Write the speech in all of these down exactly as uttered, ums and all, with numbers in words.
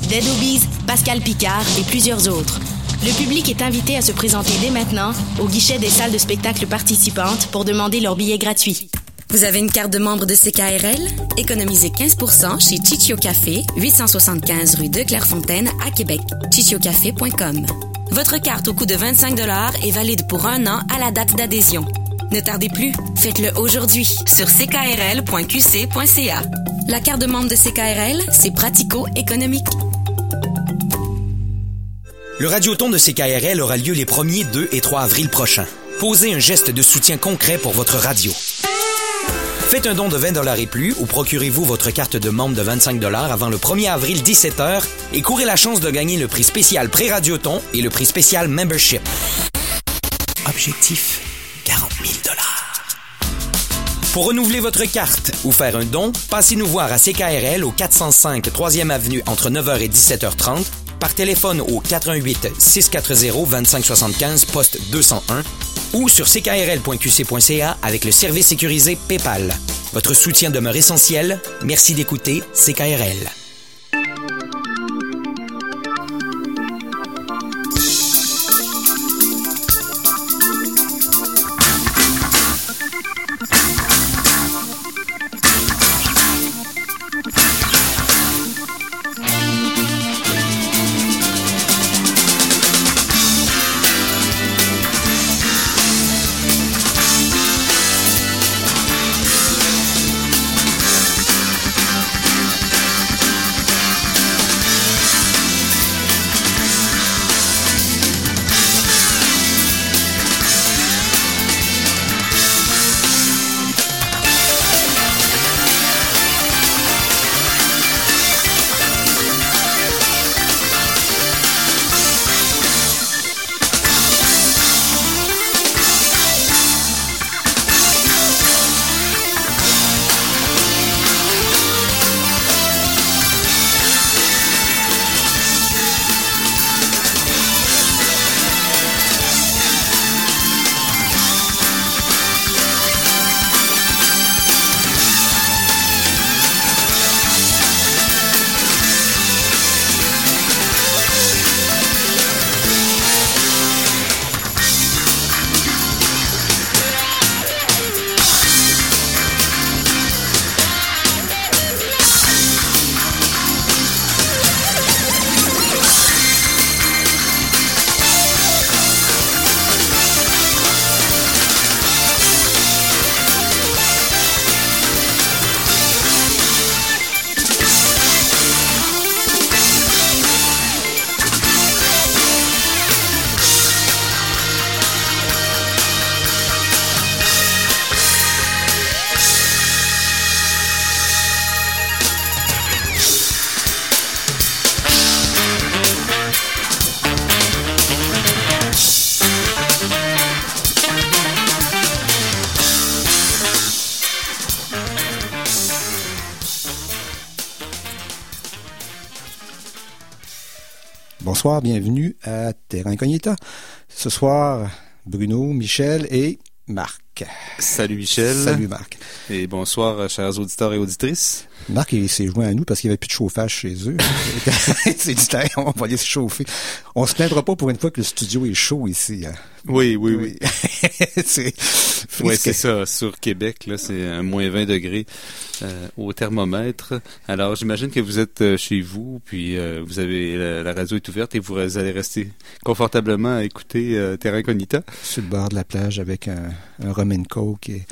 Dead Obies, Pascal Picard et plusieurs autres. Le public est invité à se présenter dès maintenant au guichet des salles de spectacle participantes pour demander leur billet gratuit. Vous avez une carte de membre de C K R L? Économisez quinze pour cent chez Chichio Café, huit cent soixante-quinze rue de Clairefontaine à Québec. chichio café point com. Votre carte au coût de vingt-cinq dollars est valide pour un an à la date d'adhésion. Ne tardez plus, faites-le aujourd'hui sur c k r l point q c point c a. La carte de membre de C K R L, c'est pratico-économique. Le Radioton de C K R L aura lieu les premiers, deux et trois avril prochains. Posez un geste de soutien concret pour votre radio. Faites un don de vingt dollars et plus ou procurez-vous votre carte de membre de vingt-cinq dollars avant le premier avril dix-sept heures et courez la chance de gagner le prix spécial Pré-Radioton et le prix spécial Membership. Objectif, quarante mille dollars. Pour renouveler votre carte ou faire un don, passez nous voir à C K R L au quatre cent cinq troisième avenue entre neuf heures et dix-sept heures trente, par téléphone au quatre un huit, six cent quarante, vingt-cinq soixante-quinze, poste deux cent un ou sur c k r l point q c point c a avec le service sécurisé PayPal. Votre soutien demeure essentiel. Merci d'écouter C K R L. Bonsoir, bienvenue à Terra Incognita. Ce soir, Bruno, Michel et Marc. Salut Michel. Salut Marc. Et bonsoir, chers auditeurs et auditrices. Marc, il s'est joint à nous parce qu'il n'y avait plus de chauffage chez eux. C'est dit, on va aller se chauffer. On se plaindra pas pour une fois que le studio est chaud ici. Hein. Oui, oui, oui. oui. c'est, ouais, c'est ça. Sur Québec, là, c'est un moins vingt degrés euh, au thermomètre. Alors, j'imagine que vous êtes euh, chez vous, puis euh, vous avez la, la radio est ouverte et vous allez rester confortablement à écouter euh, Terra Incognita. Sur le bord de la plage avec un, un rum and coke et...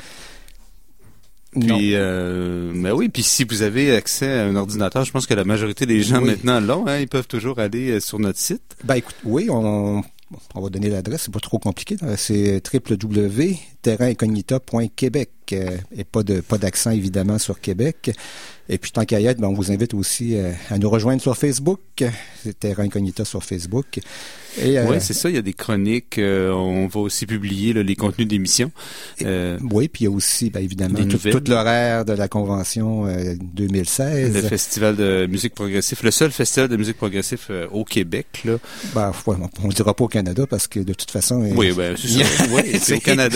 Puis, euh, ben oui, puis si vous avez accès à un ordinateur, je pense que la majorité des gens oui. maintenant l'ont, hein, ils peuvent toujours aller sur notre site. Ben écoute, oui, on, on va donner l'adresse, c'est pas trop compliqué, c'est w w w point terra incognita point québec et pas de pas d'accent évidemment sur Québec. Et puis tant qu'à y être, ben, on vous invite aussi euh, à nous rejoindre sur Facebook, c'est Terra Incognita sur Facebook. Euh, oui, c'est ça, il y a des chroniques, euh, on va aussi publier là, les contenus d'émissions. Euh, oui, puis il y a aussi, ben, évidemment, tout, tout l'horaire de la convention euh, deux mille seize. Le festival de musique progressive, le seul festival de musique progressive euh, au Québec. Là. Ben, ouais, on ne dira pas au Canada parce que de toute façon... Oui, ben, c'est ça. Oui, c'est au Canada aussi.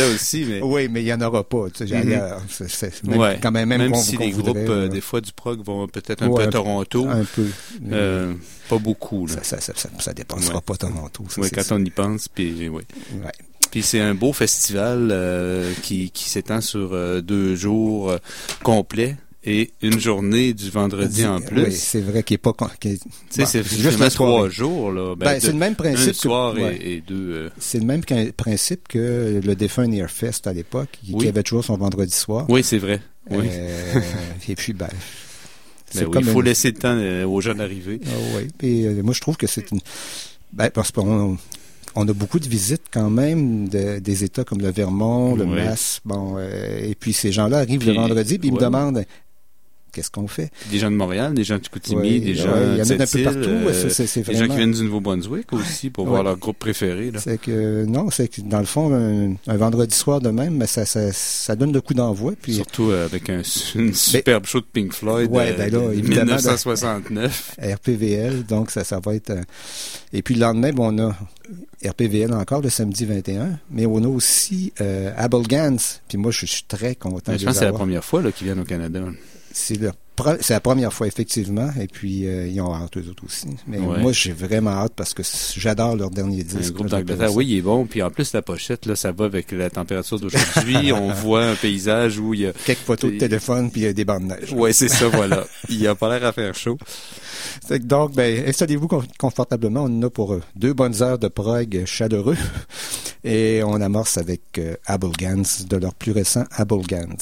aussi, mais... Oui, mais il n'y en aura pas, tu sais, Mm-hmm. ailleurs. C'est, c'est même, ouais. quand même, même, même qu'on, si qu'on les voudrait, groupes, euh, euh, des fois, du prog vont peut-être un ouais, peu à Toronto. Un peu. Euh, pas beaucoup, là. Ça, ça, ça, ça, ça dépensera ouais. pas Toronto. Ça, oui, c'est quand ça. on y pense, puis oui. Ouais. Puis c'est un beau festival euh, qui, qui s'étend sur euh, deux jours euh, complets et une journée du vendredi en plus. Oui, c'est vrai qu'il n'est pas... Qu'il est, tu sais, bon, c'est juste justement la trois soirée. jours, là. Ben, Ben, de, c'est le même principe un soir que, et, ouais. et deux... Euh... C'est le même principe que le défunt Nearfest à l'époque, qui, oui. qui avait toujours son vendredi soir. Oui, c'est vrai. Oui. Euh, et puis, ben... Ben oui, il faut une... laisser le temps euh, aux gens d'arriver. Ah, oui. Et euh, moi, je trouve que c'est une... Ben, parce qu'on on a beaucoup de visites quand même de, des États comme le Vermont, le ouais. Mass, bon, euh, et puis ces gens-là arrivent puis, le vendredi, puis ils ouais. me demandent qu'est-ce qu'on fait. Des gens de Montréal, des gens de Chicoutimi, ouais, des gens ouais, il y en a de d'un peu Sept-Îles, partout. euh, c'est, c'est, c'est des vraiment... gens qui viennent du Nouveau-Brunswick aussi pour ouais. voir leur groupe préféré. Là. C'est que non, c'est que dans le fond, un, un vendredi soir de même, mais ça, ça, ça donne le coup d'envoi. Puis surtout euh, avec un, une superbe ben, show de Pink Floyd. Ouais, ben là, euh, évidemment, dix-neuf cent soixante-neuf. R P V L, donc ça, ça va être. Euh... Et puis le lendemain, bon, on a R P V L encore le samedi vingt et un, mais on a aussi euh, Abel Gans. Puis moi, je suis très content. Ben, de je pense que c'est avoir. la première fois là, qu'ils viennent au Canada. C'est, leur pre... c'est la première fois, effectivement. Et puis, euh, ils ont hâte, eux autres aussi. Mais ouais. moi, j'ai vraiment hâte parce que j'adore leur dernier disque. Un groupe d'Angleterre, oui, il est bon. Puis en plus, la pochette, là, ça va avec la température d'aujourd'hui. On voit un paysage où il y a... quelques photos de téléphone, puis il y a des bandes de neige. Oui, c'est ça, voilà. Il a pas l'air à faire chaud. C'est que donc, ben, installez-vous confortablement. On en a pour euh, deux bonnes heures de prog chaleureux. Et on amorce avec euh, Abel Gans, de leur plus récent Abel Gans.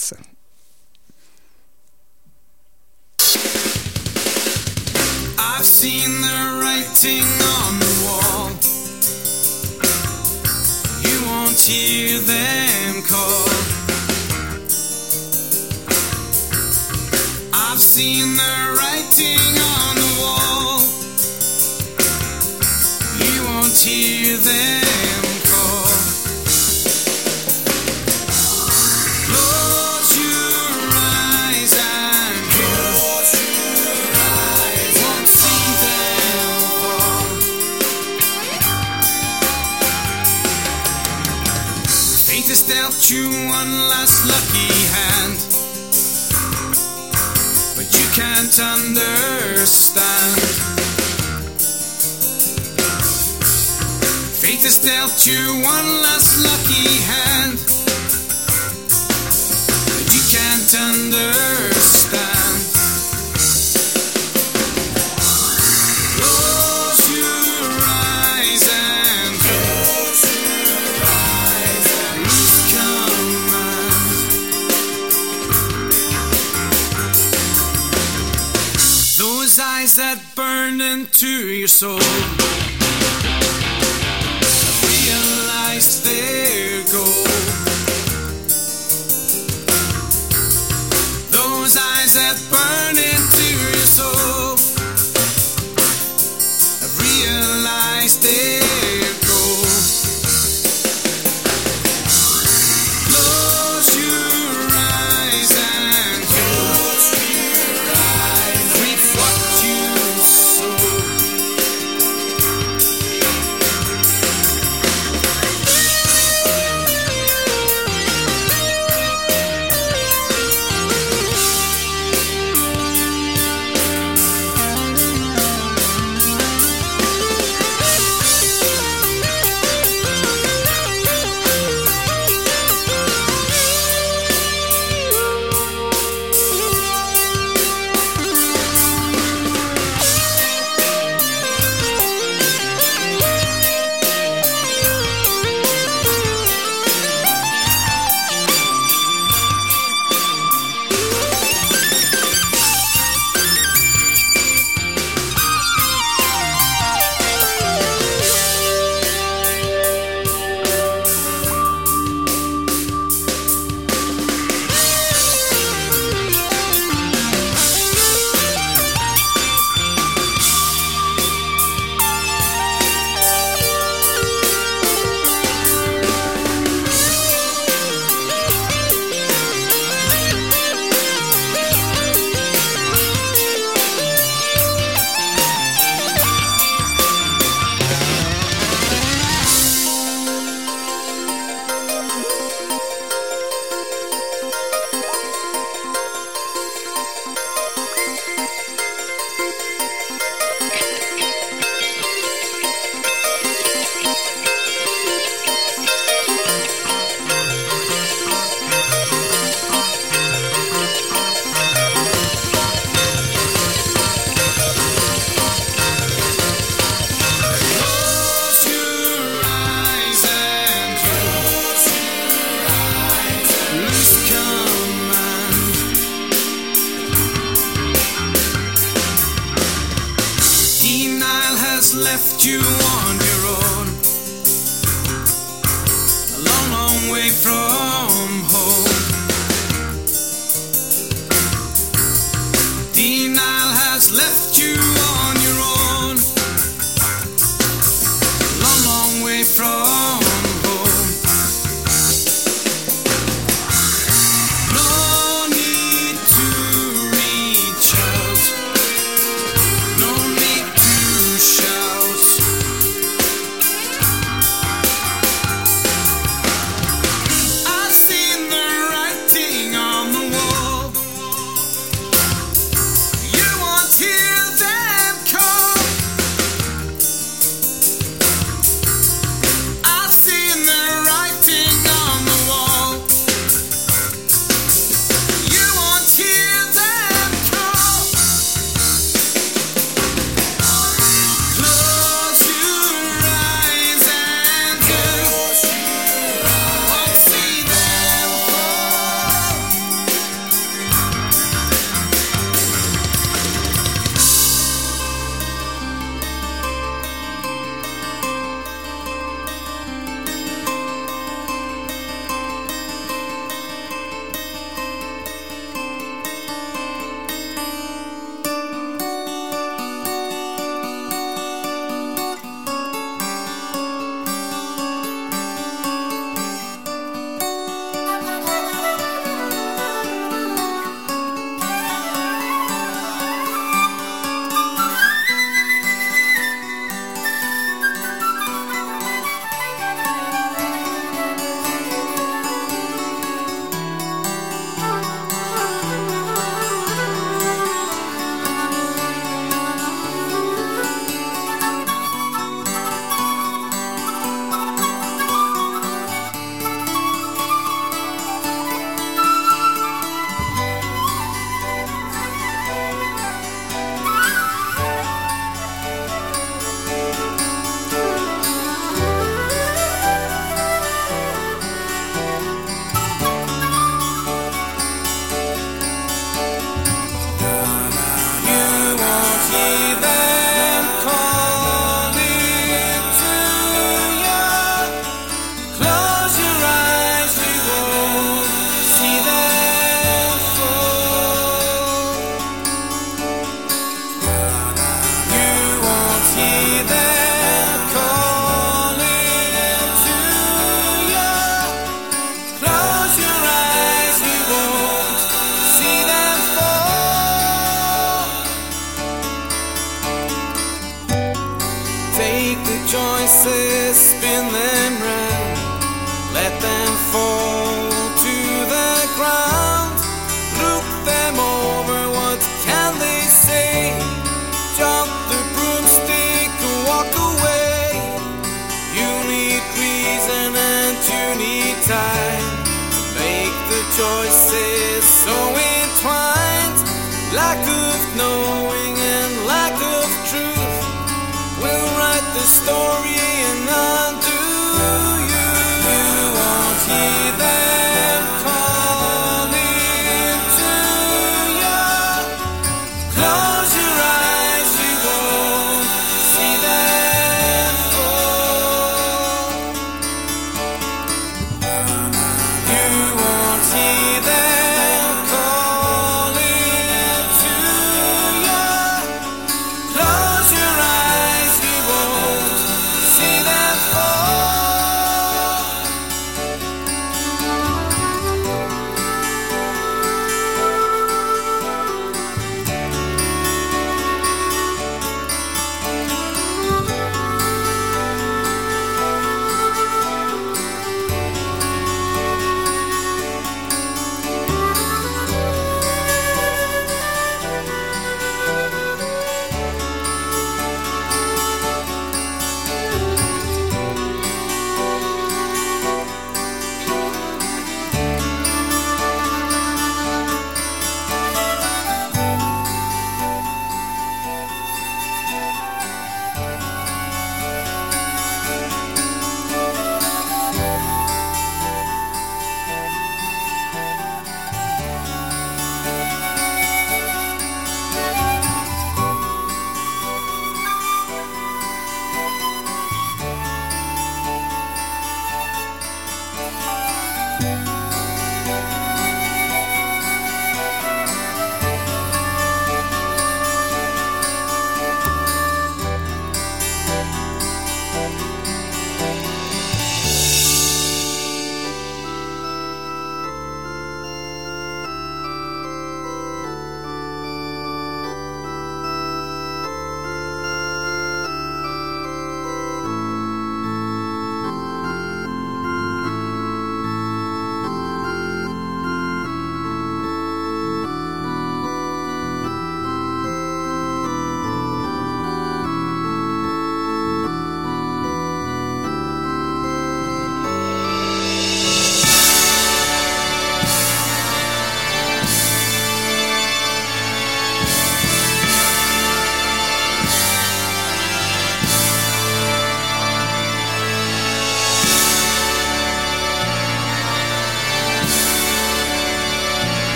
I've seen the writing on the wall. You won't hear them call. I've seen the writing on the wall. You won't hear them call. Close your eyes and close your eyes. Won't see them fall. Fate has dealt you one last lucky hand, but you can't understand. Fate has dealt you one last lucky hand, but you can't understand. Close your eyes and close your eyes and lose command. Those eyes that burn into your soul, realize their goal. Those eyes that burn into your soul have realized their goal. Close your eyes and close your eyes. Reap what you sow. Denial has left you on your own, a long, long way from home. Denial has left you on your own, a long, long way from home. No need to reach out, no need to shout. I've seen the writing on the wall. You won't hear them call. I've seen the writing on the wall. You won't hear them call. Close your eyes and you won't see them fall. You won't hear them calling to you. Close your eyes, you won't see them fall. You won't hear them calling to you. Close your eyes, you won't see them fall. Take the choices, spin them round, let them fall to the ground. Look them over, what can they say? Drop the broomstick and walk away. You need reason and you need time to make the choices so entwined. Lack of knowing and lack of truth will write the story and undo you. You won't hear them calling to you. Close your eyes, you won't see them fall. You won't hear them calling to you. Close your eyes, you won't see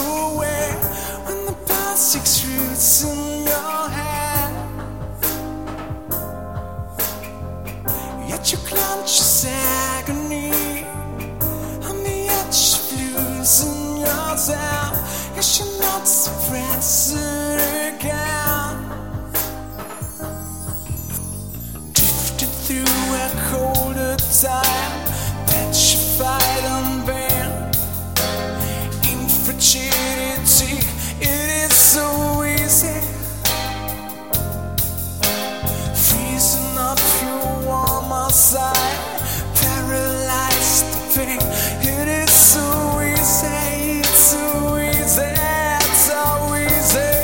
away when the past takes roots in your head. Yet you clench your agony on the edge of losing yourself. Yes, you're not suppress it again. Drifted through a colder time, petrified and bent. Infragility, it is so easy. Freezing up your warm outside, paralyzed the pain. It is so easy, it's so easy, it's so easy.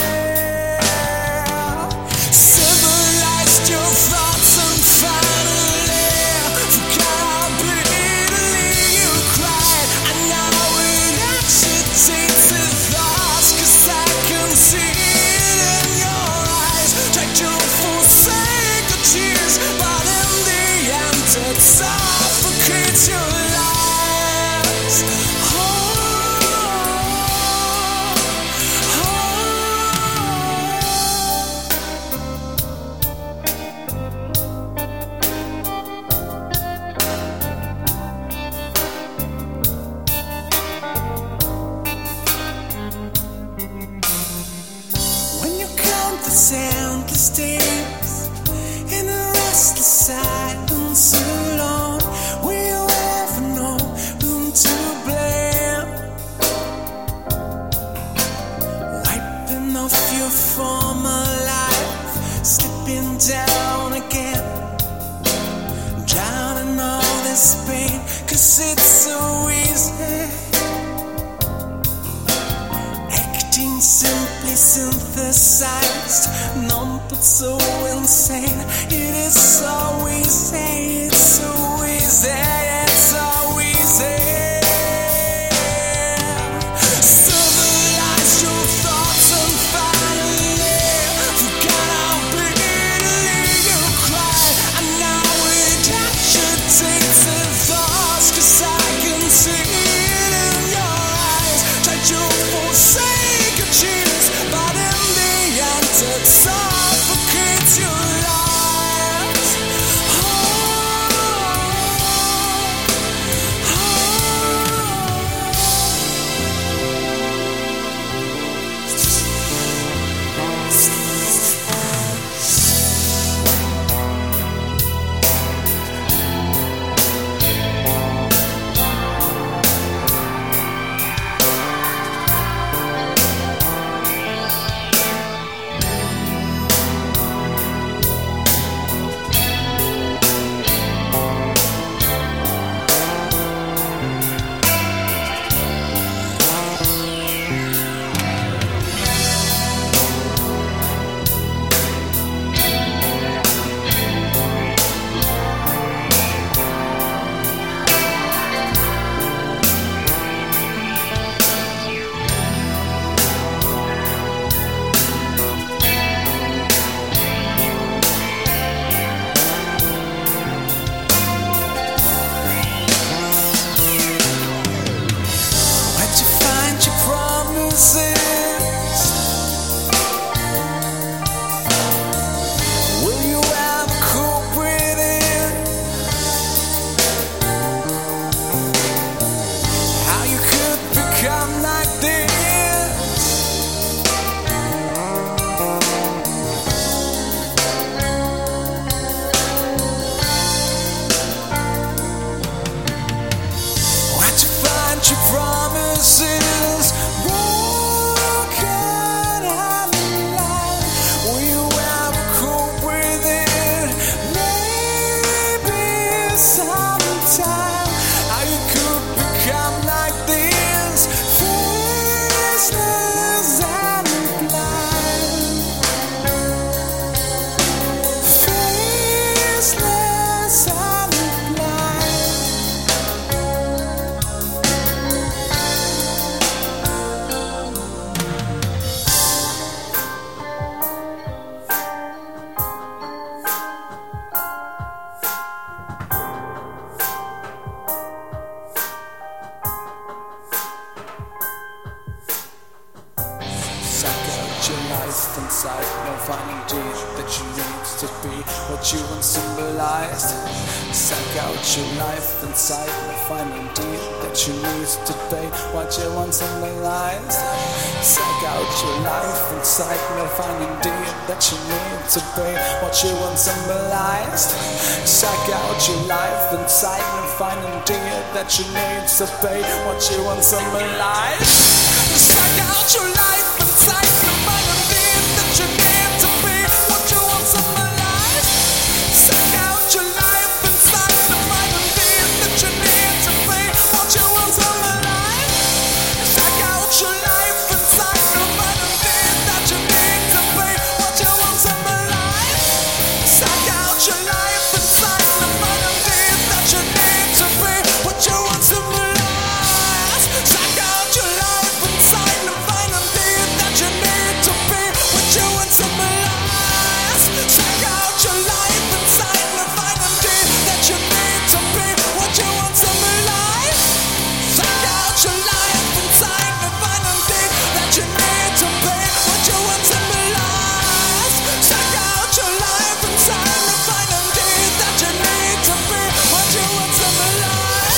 Civilized your thoughts and finally forgot how bitterly you cried. And now it agitates the thoughts, 'cause I can see it in your eyes. Try to forsake the tears, but in the end it suffocates your lives. Oh, oh, oh. When you count the endless days in a restless silence alone, will you ever know whom to blame? Wiping off your former life, slipping down again, drowning all this pain, 'cause it's so easy. Acting simply synthesized, numb but so insane. It is so easy, it's so easy, it's so easy. Civilize your thoughts and finally forgot how bitterly you cried. And now it agitates the thoughts, 'cause I can see it in your eyes. Try to forsake your tears, but in the end it suffocates your lives. Oh, life inside. No finding deep that you need to be what you once symbolized. Suck out your life inside. No finding deep that you need to be what you once symbolized. Suck out your life inside. No finding deep that you need to be what you once symbolized. Suck out your life inside. No finding deep that you need to be what you once symbolized. Suck out your life inside. No finding deep that you need to be what you once symbolized. Suck out your life inside. No finding deep that you need to be what you once symbolized. Suck out your life inside. No finding deep that you need to be what you once symbolized. Suck out your life inside. No finding deep that you need to be what you once symbolized. Suck out your life inside. No finding deep that you need to be what you once symbolized. Suck out your life inside. No finding deep that you need to be what you once symbolized. Suck out your life inside. No finding deep that you need to be what you once symbolized. Suck out your life inside. No finding deep that you need to be what you once symbolized.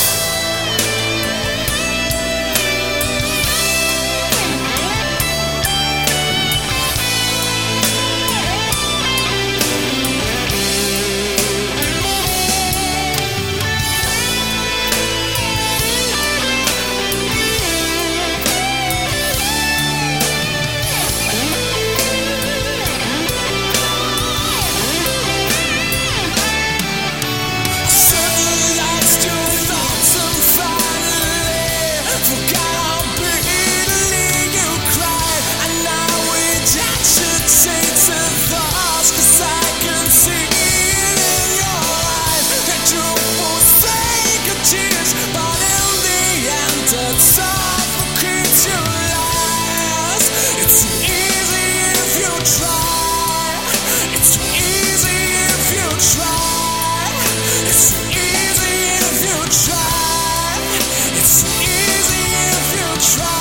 Civilized your thoughts and finally forgot how bitterly you cried. And now we agitate to thoughts, 'cause I can see it in your eyes that you forsake your tears, but in the end it's suffocate your lies. It's too easy if you try. It's too easy if you try. It's too easy if you try. It's too easy if you try.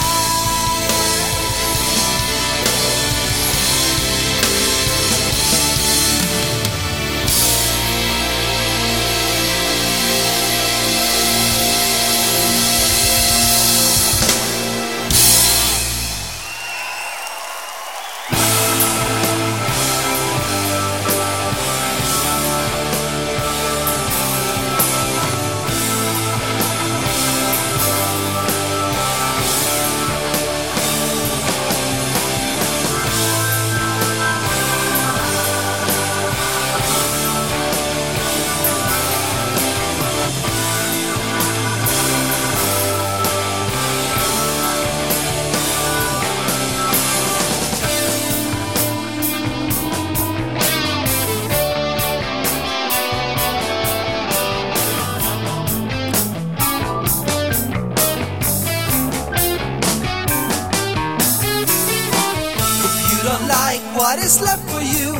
If you don't like what is left for you,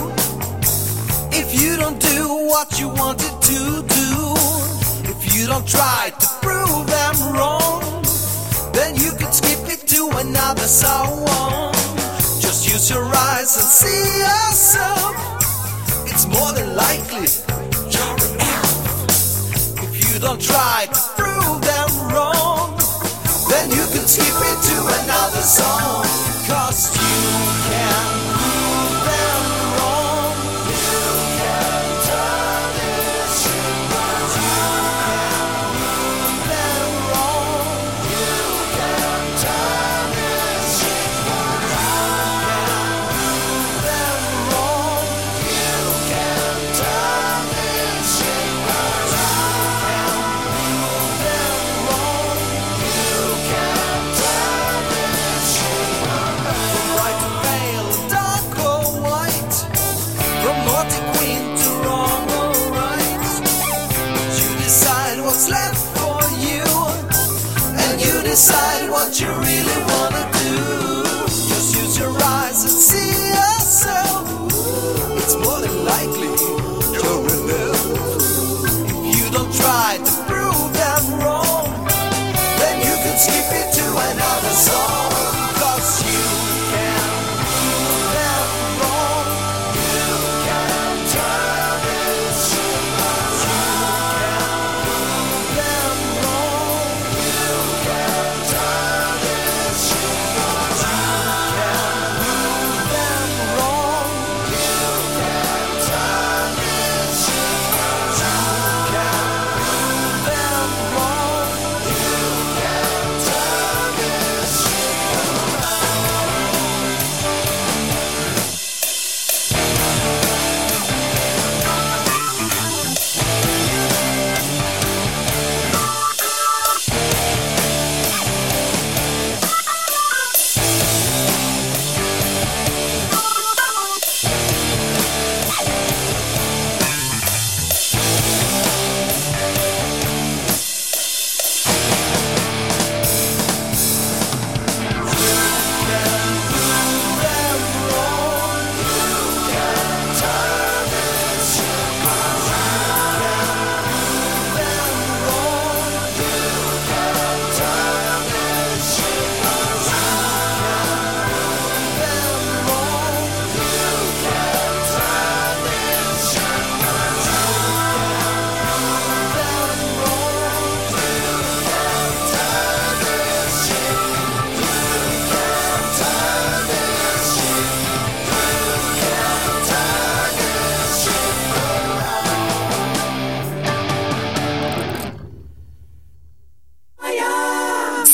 if you don't do what you wanted to do, if you don't try to prove them wrong, then you could skip it to another song. Just use your eyes and see yourself. It's more than likely you're an elf. If you don't try to prove them wrong, then you can skip it to another song. 'Cause you can prove them wrong. You can turn this shit around. You can prove them wrong. You can turn this shit around. You can prove them wrong. You can turn this shit around. You can prove them wrong. You can turn this shit around. From right to pale, dark or white, from naughty queen to wrong or right, you decide what's left for you, and you decide what you really wanna do. Just use your eyes and see yourself. It's more than likely you're in love. If you don't try to prove them wrong, then you can skip it to another song. 'Cause you can prove them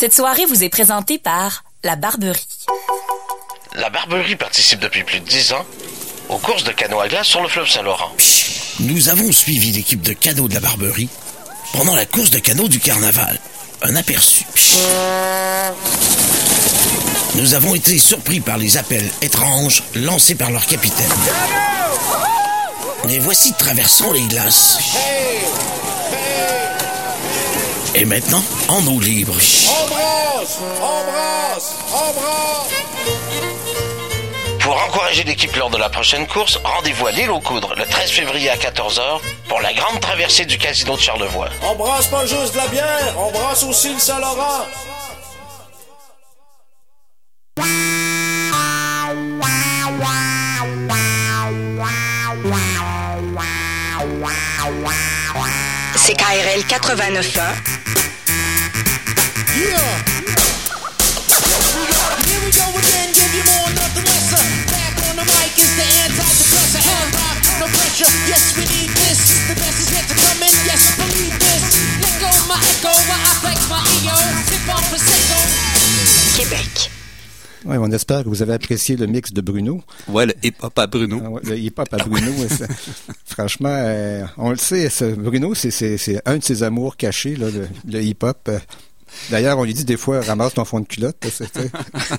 Cette soirée vous est présentée par La Barberie. La Barberie participe depuis plus de dix ans aux courses de canot à glace sur le fleuve Saint-Laurent. Nous avons suivi l'équipe de canot de la Barberie pendant la course de canot du carnaval. Un aperçu. Nous avons été surpris par les appels étranges lancés par leur capitaine. Les voici traversant les glaces. Et maintenant, en eau libre. Embrasse! Embrasse! Embrasse! Pour encourager l'équipe lors de la prochaine course, rendez-vous à l'île aux Coudres le treize février à quatorze heures pour la grande traversée du casino de Charlevoix. Embrasse pas juste de la bière, embrasse aussi le Saint-Laurent. C K R L quatre-vingt-neuf point un. Yeah. Here we go again, give you more, nothing lesser. Back on the mic is the antidepressant. Hand rock, no pressure. Yes, we need this. The best is yet to come in. Yes, believe this. Let go my echo, my affects my ego. Sip on Prosecco. Québec. Oui, on espère que vous avez apprécié le mix de Bruno. Ouais, le hip-hop à Bruno. Ah ouais, le hip-hop à Bruno. ça, franchement, euh, on le sait, ce, Bruno, c'est, c'est, c'est un de ses amours cachés, là, le, le hip-hop. D'ailleurs, on lui dit des fois, ramasse ton fond de culotte. C'est, c'est,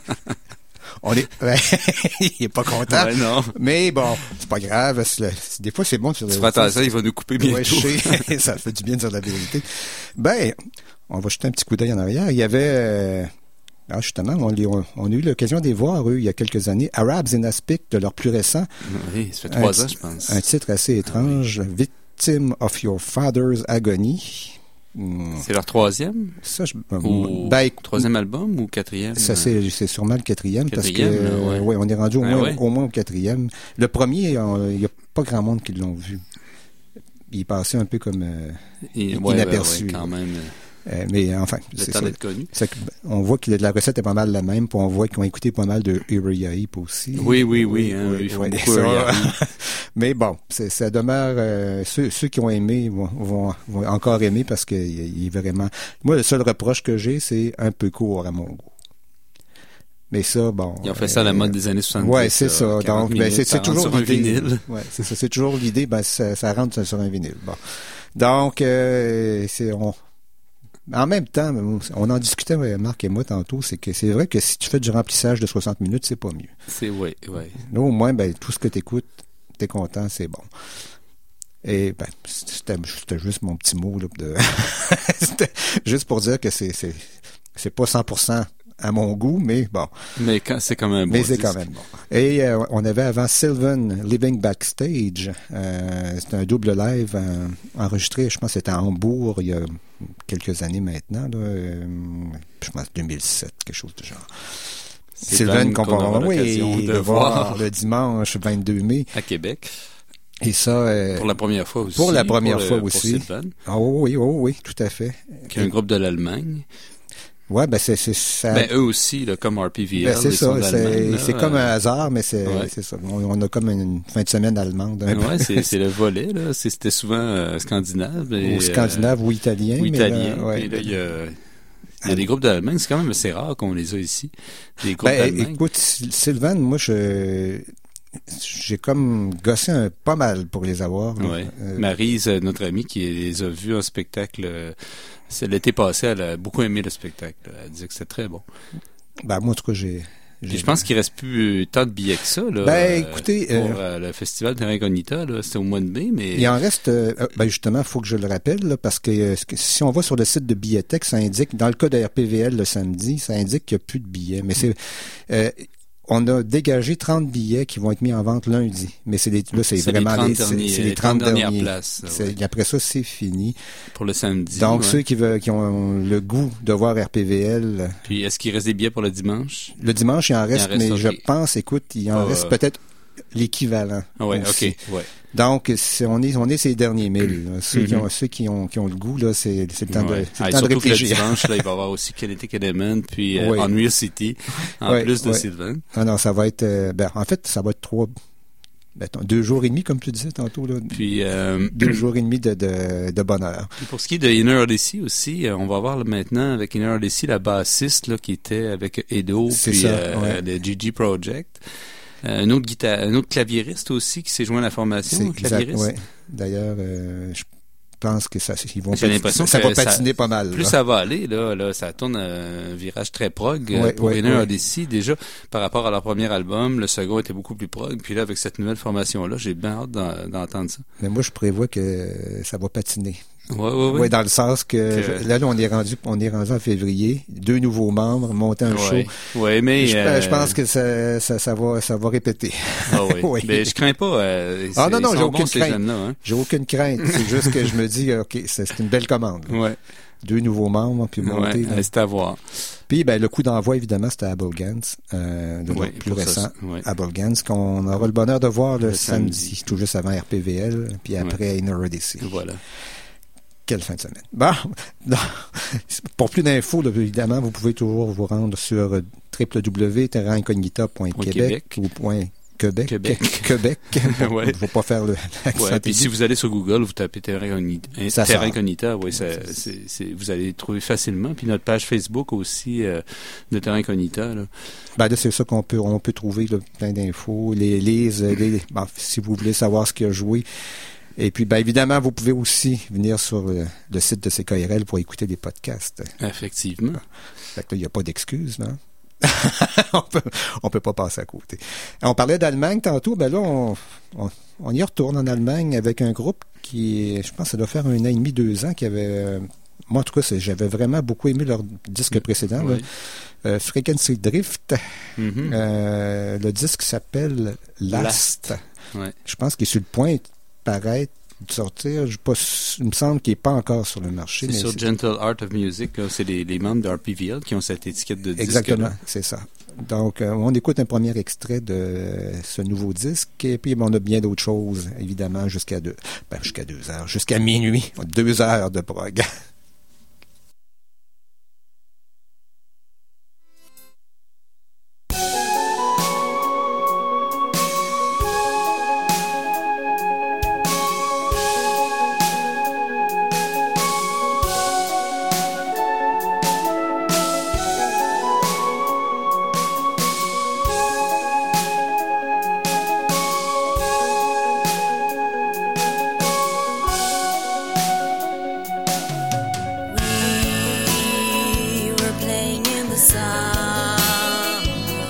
on est, ouais, il est pas content. Ouais, non. Mais bon, c'est pas grave. C'est, c'est, des fois, c'est bon de dire. Tu feras attention, il va nous couper bientôt. Ouais, je sais, ça fait du bien de dire la vérité. Ben, on va jeter un petit coup d'œil en arrière. Il y avait, euh, ah, justement, on, on, on a eu l'occasion de les voir, eux, il y a quelques années, Arabs in Aspic, de leur plus récent. Oui, ça fait trois un, ans, je pense. Un titre assez étrange, ah, oui. Victim of Your Father's Agony. C'est leur troisième? Ça, je, ou ben, troisième album ou quatrième? Ça, c'est, c'est sûrement le quatrième, quatrième parce que, là, ouais. ouais, on est rendu au, ah, moins, ouais. au moins au quatrième. Le premier, il n'y a pas grand monde qui l'ont vu. Il est passé un peu comme euh, Et, inaperçu. Ouais, ouais, quand même. Euh, mais enfin, le c'est temps ça. d'être connu. C'est, on voit que la recette est pas mal la même, puis on voit qu'ils ont écouté pas mal de Uriah Heep aussi. Oui, oui, oui. Hein, oui ils font ouais, beaucoup Uriah Heep. Mais bon, c'est, ça demeure... Euh, ceux, ceux qui ont aimé vont, vont, vont encore aimer parce que il est vraiment... Moi, le seul reproche que j'ai, c'est un peu court à mon goût. Mais ça, bon... Ils ont fait ça à la mode des années soixante-dix. Ouais, c'est ça. Donc, minutes, ben, c'est, c'est toujours sur l'idée. Un vinyle. Ouais, c'est ça. C'est toujours l'idée, ben, ça, ça rentre sur un vinyle. Bon. Donc, euh, c'est... On, en même temps, on en discutait, Marc et moi, tantôt, c'est que c'est vrai que si tu fais du remplissage de soixante minutes, c'est pas mieux. C'est, oui, oui. Là, au moins, ben, tout ce que tu écoutes, t'es content, c'est bon. Et, ben, c'était, c'était juste mon petit mot, là, de... c'était juste pour dire que c'est, c'est, c'est pas cent pour cent à mon goût, mais bon. Mais quand, c'est quand même bon. Mais c'est quand même bon. Et euh, on avait avant Sylvan Living Backstage. Euh, c'était un double live euh, enregistré, je pense que c'était à Hambourg il y a quelques années maintenant. Là, euh, je pense deux mille sept, quelque chose du genre. C'est Sylvan qu'on va avoir l'occasion oui, de, de voir, voir le dimanche vingt-deux mai. À Québec. Et ça... Euh, pour la première fois aussi. Pour la première pour fois le, aussi. Pour Sylvan. Oh oui, oh oui, tout à fait. Qui est un groupe de l'Allemagne. Ouais, ben c'est c'est ça. Ben eux aussi, là, comme R P V L. Ben c'est ça, c'est, là, c'est comme un hasard, mais c'est ouais. c'est ça. On, on a comme une fin de semaine allemande. Ben ouais, c'est c'est le volet là. C'est, c'était souvent euh, scandinave. Et, ou scandinave euh, ou italien. Ou italien. Mais là, ouais. Et là, il y a il y a des groupes d'Allemagne. C'est quand même assez rare qu'on les a ici. Des groupes ben, d'Allemagne. Écoute, Sylvan, moi je j'ai comme gossé un, pas mal pour les avoir. Ouais. Euh, Maryse, notre amie, qui les a vus en spectacle, euh, c'est l'été passé, elle a beaucoup aimé le spectacle. Elle disait que c'était très bon. Ben moi, en tout cas, j'ai... j'ai... je pense qu'il reste plus tant de billets que ça. Là, ben écoutez... Pour euh, euh, le festival Terra Incognita, là, c'était au mois de mai, mais... Il en reste... Euh, ben justement, il faut que je le rappelle, là, parce que euh, si on va sur le site de Billetech, ça indique, dans le cas de R P V L le samedi, ça indique qu'il n'y a plus de billets. Mais c'est... Euh, on a dégagé trente billets qui vont être mis en vente lundi. Mais c'est les, là, c'est, c'est vraiment les les, trente c'est, derniers, c'est les les trente, trente dernières derniers. places. C'est, ouais. Après ça, c'est fini. Pour le samedi. Donc, ouais. ceux qui veulent, qui ont le goût de voir R P V L. Puis, est-ce qu'il reste des billets pour le dimanche? Le dimanche, il en reste, il en reste mais okay. je pense, écoute, il en euh... reste peut-être l'équivalent. Oui, aussi. OK. Ouais. Donc, c'est, on est, on est ces derniers mille. Là. Ceux, mm-hmm. qui ont, ceux qui ont, qui ont le goût, là, c'est, c'est le temps ouais. de, c'est le ah, temps de réfléchir. Que le dimanche, là, il va y avoir aussi Kinetic Element, puis euh, oui. Unreal City, en oui, plus de oui. Sylvan. Ah non, ça va être, euh, ben, en fait, ça va être trois, mettons, deux jours et demi, comme tu disais tantôt. Là, puis euh, deux jours et demi de, de, de bonheur. Puis pour ce qui est de Inner Odyssey aussi, euh, on va voir là, maintenant avec Inner Odyssey la bassiste là, qui était avec Edo, C'est puis ça, euh, ouais. le G G Project. Euh, un autre guitare, un autre claviériste aussi qui s'est joint à la formation, C'est un claviériste. exact, ouais. D'ailleurs, euh, je pense que ça, ils vont J'ai l'impression ça, que ça va patiner pas mal. Plus là. ça va aller, là, là, ça tourne un virage très prog euh, Ouais, pour ouais, Inner ouais. Odyssey. Déjà, par rapport à leur premier album, le second était beaucoup plus prog. Puis là, avec cette nouvelle formation-là, j'ai bien hâte d'en- d'entendre ça. Mais moi, je prévois que ça va patiner. Ouais, ouais, ouais. Ouais, dans le sens que, Que- je- là, là, on est rendu, on est rendu en février, deux nouveaux membres, monter un ouais. show. Ouais, mais Je, euh, je pense que ça, ça, ça va, ça va répéter. Ah oui. Oui. Mais je crains pas. Euh, Ah non, c'est- non, ils j'ai sont aucune bons, ces crainte. jeunes-là, hein. J'ai aucune crainte. C'est juste que je me dis, OK, c'est, c'est une belle commande. Ouais. Deux nouveaux membres, puis monter. Ouais, là. c'est à voir. Puis, ben, le coup d'envoi, évidemment, c'était à Gans, euh, le Ouais, plus pour ça, récent, ouais. à Gans, qu'on aura le bonheur de voir le, Le samedi, samedi. tout juste avant R P V L, puis après Inner Odyssey. Voilà. Quelle fin de semaine. Bon, non. Pour plus d'infos, là, évidemment, vous pouvez toujours vous rendre sur w w w point terra incognita point québec Québec. ou point Québec. Québec. Québec. Ouais. Il ne faut pas faire le l'accent Ouais, puis aigu. si vous allez sur Google, vous tapez Terra Incognita, Ça Terra sort. Incognita, ouais, ça, c'est, c'est, vous allez le trouver facilement. Puis notre page Facebook aussi euh, de Terra Incognita. Là. Ben là, c'est ça qu'on peut, on peut trouver là, plein d'infos, les lises, les, bon, si vous voulez savoir ce qu'il a joué. Et puis, ben évidemment, vous pouvez aussi venir sur le, le site de C K R L pour écouter des podcasts. Effectivement. Fait que là, il n'y a pas d'excuses, non? on peut, on peut pas passer à côté. On parlait d'Allemagne tantôt, ben là, on, on, on y retourne en Allemagne avec un groupe qui, je pense, que ça doit faire un an et demi, deux ans, qui avait, euh, moi en tout cas, c'est, j'avais vraiment beaucoup aimé leur disque précédent, Oui. là. Euh, Frequency Drift. Mm-hmm. Euh, le disque s'appelle Last. Last. Ouais. Je pense qu'il est sur le point de paraître, de sortir. Je pas, il me semble qu'il n'est pas encore sur le marché. C'est mais sur c'est- Gentle Art of Music. Là, c'est les, les membres de R P V L qui ont cette étiquette de disque. Exactement, c'est ça. Donc, euh, on écoute un premier extrait de ce nouveau disque, et puis on a bien d'autres choses, évidemment, jusqu'à deux, ben, jusqu'à deux heures, jusqu'à minuit, deux heures de prog. We were playing in the sun,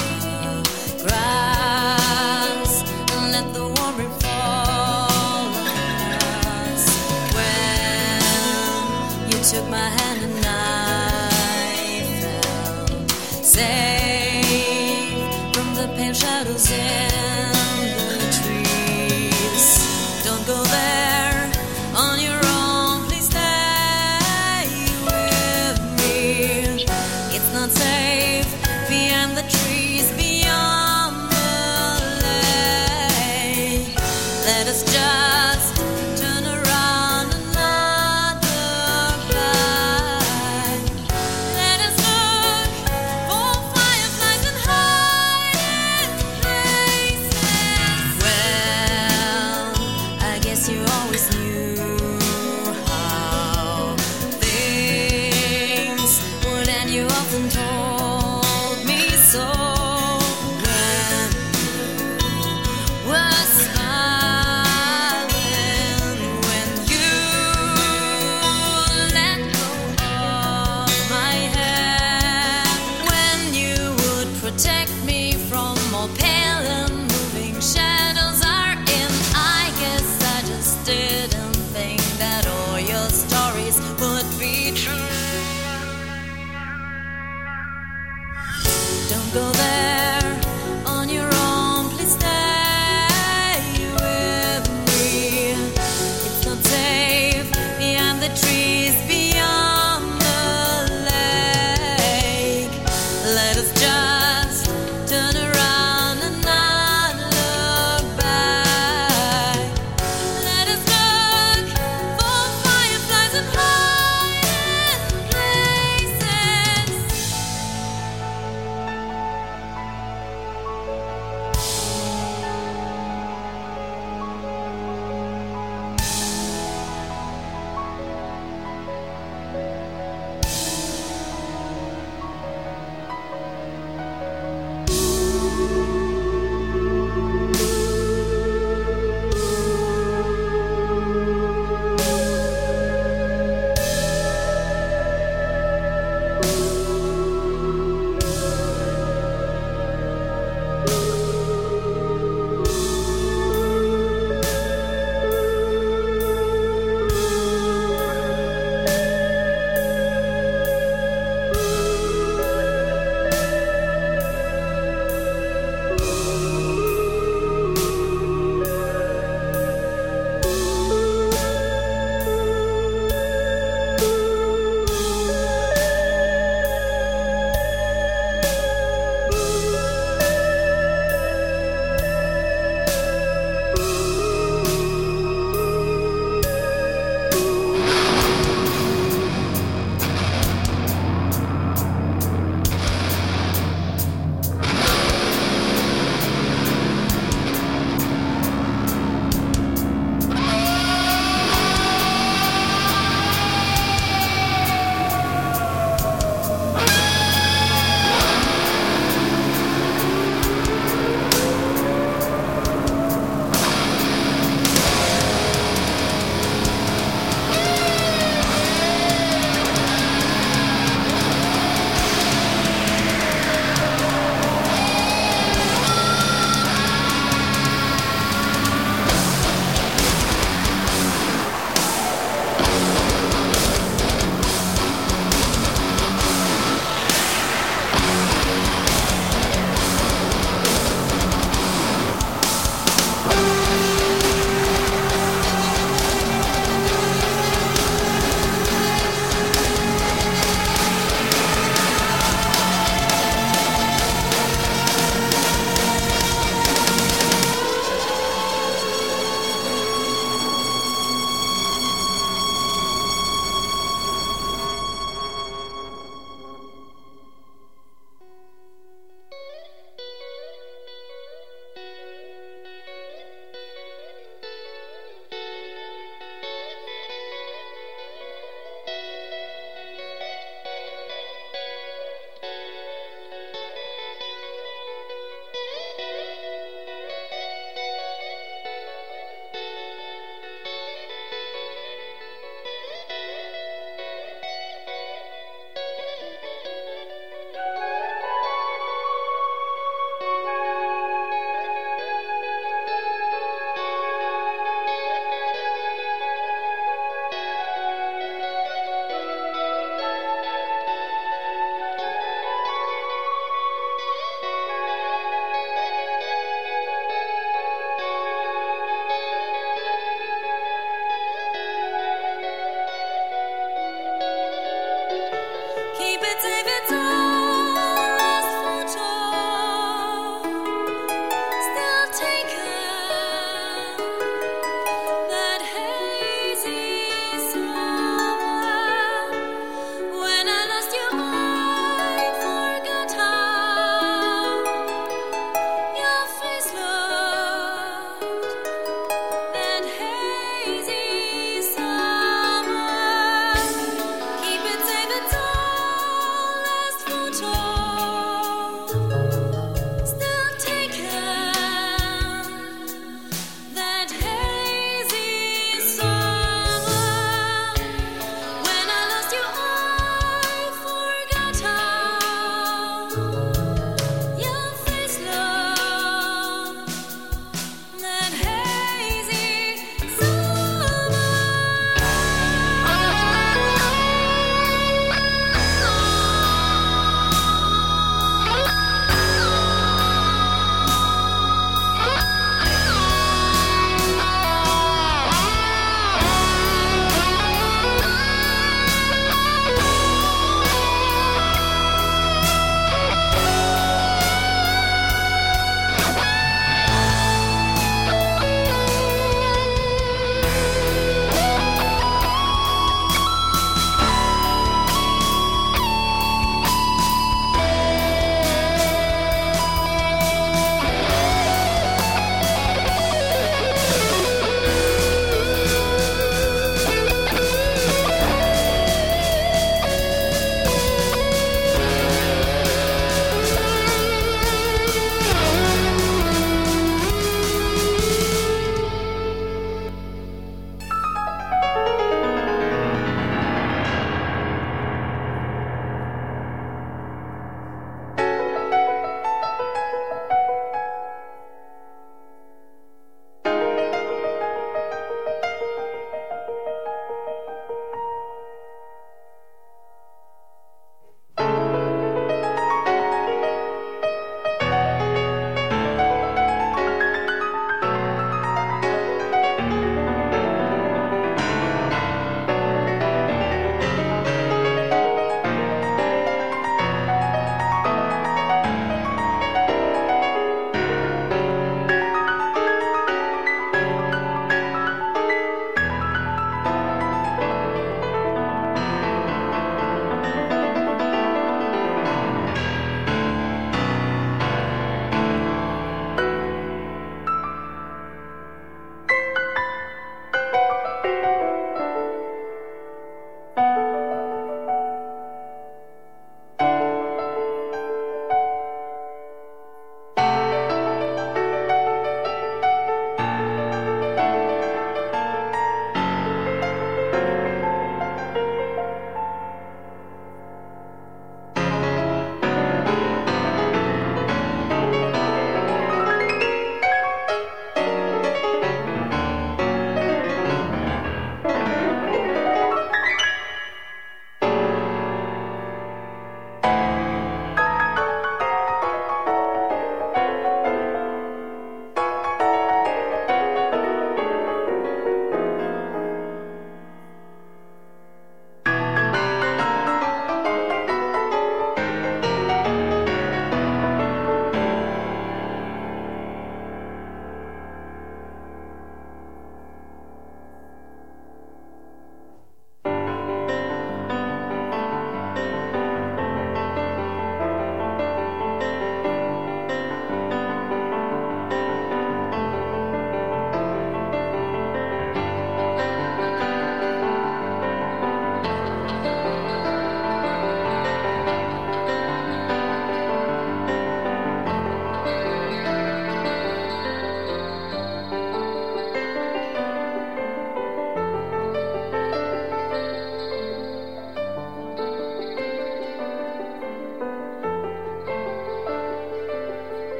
grass, and let the warm rain fall on us. When you took my hand and I felt safe from the pale shadows in the trees. Don't go there on your own, please stay with me. It's not safe behind the trees, beyond the lake. Let us just turn around another back. Let us look for fireflies and hide in places.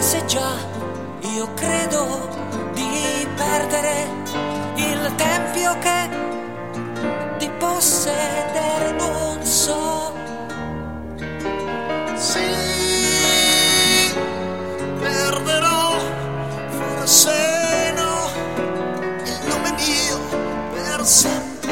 forse già io credo di perdere il tempio che di possedere non so. Sì, perderò, forse no, il nome mio per sempre.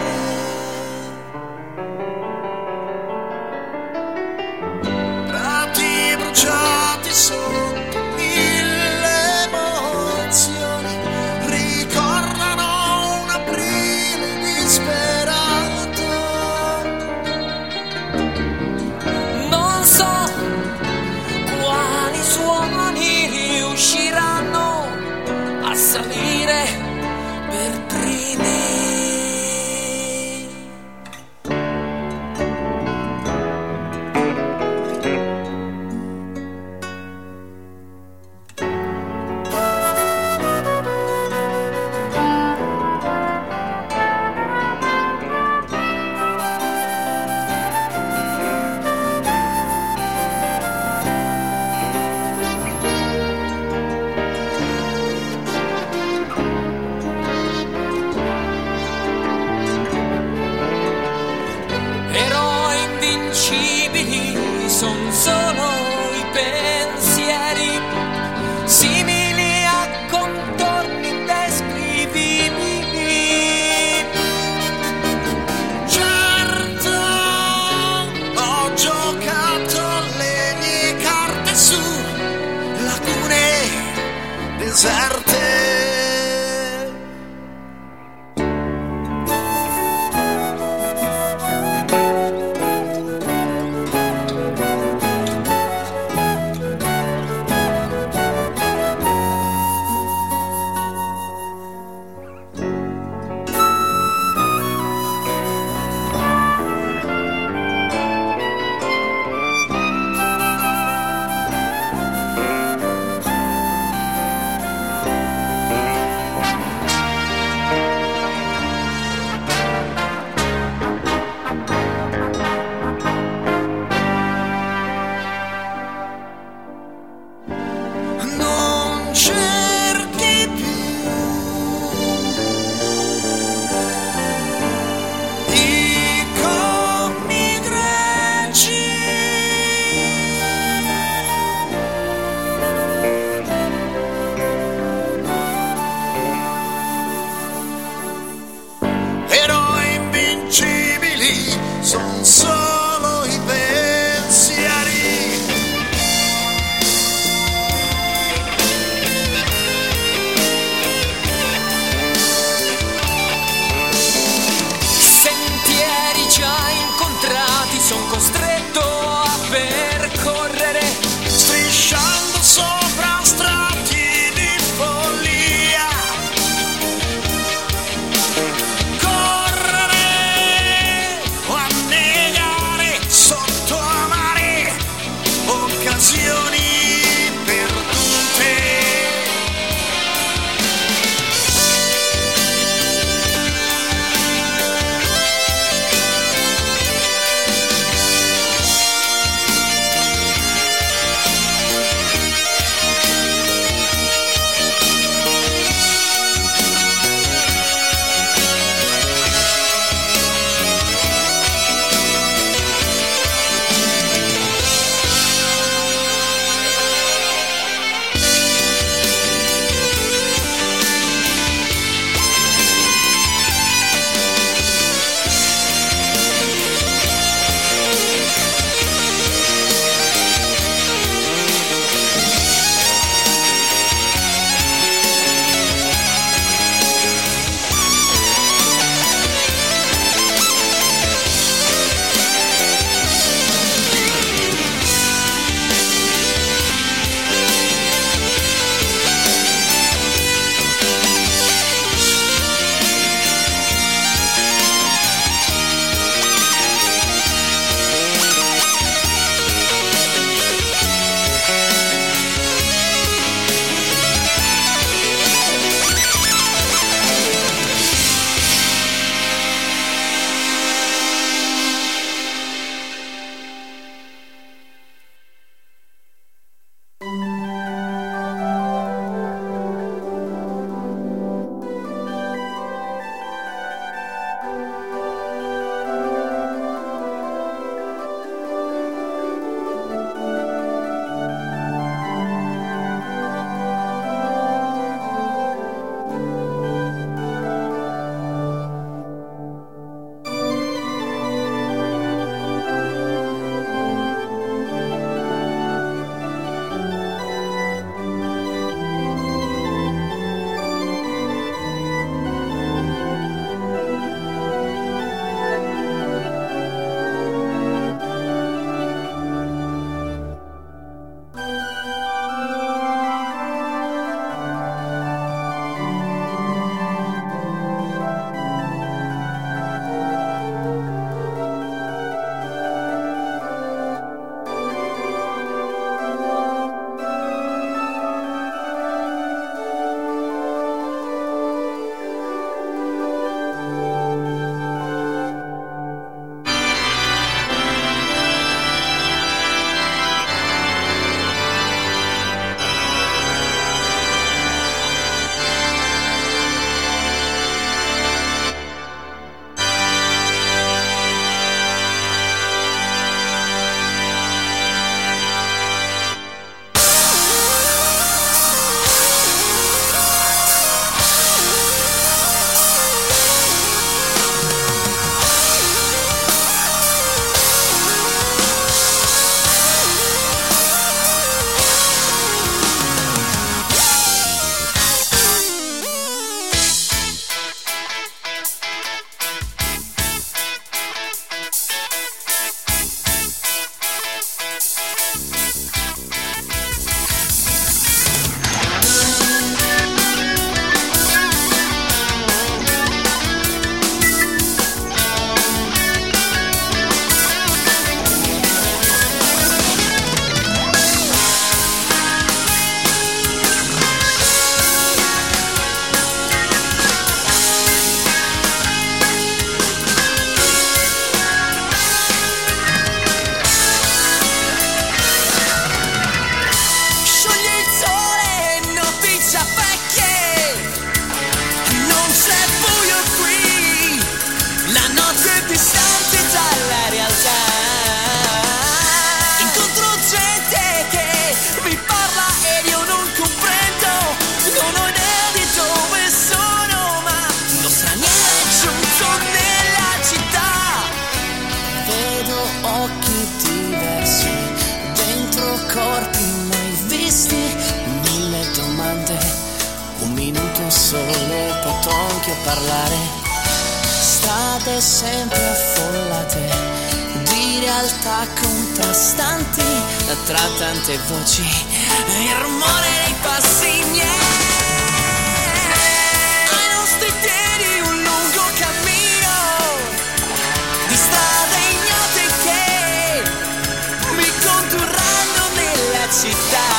Prati bruciati sotto mille emozioni ricordano un aprile disperato. Non so quali suoni riusciranno a salire per primi. Eroi invincibili son solo i pensieri, simili a contorni indescrivibili. Certo, ho giocato le mie carte su lagune deserte. occhi diversi, dentro corpi mai visti, mille domande, un minuto solo potrò anche parlare, strade sempre affollate, di realtà contrastanti, tra tante voci, il rumore dei passi miei. Ai nostri piedi un lungo cammino di strade ignote che mi condurranno nella città.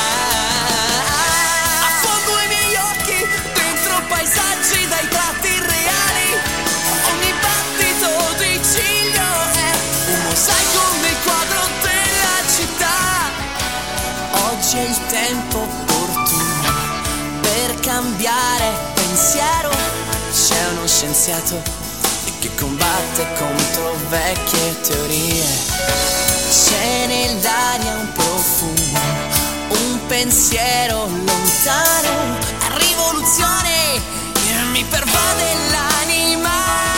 Affondo i miei occhi dentro paesaggi dai tratti irreali, ogni battito di ciglio è un mosaico nel quadro della città. Oggi è il tempo opportuno per cambiare pensiero. C'è uno scienziato che combatte contro vecchie teorie. C'è nell'aria un profumo, un pensiero lontano. La rivoluzione mi pervade l'anima.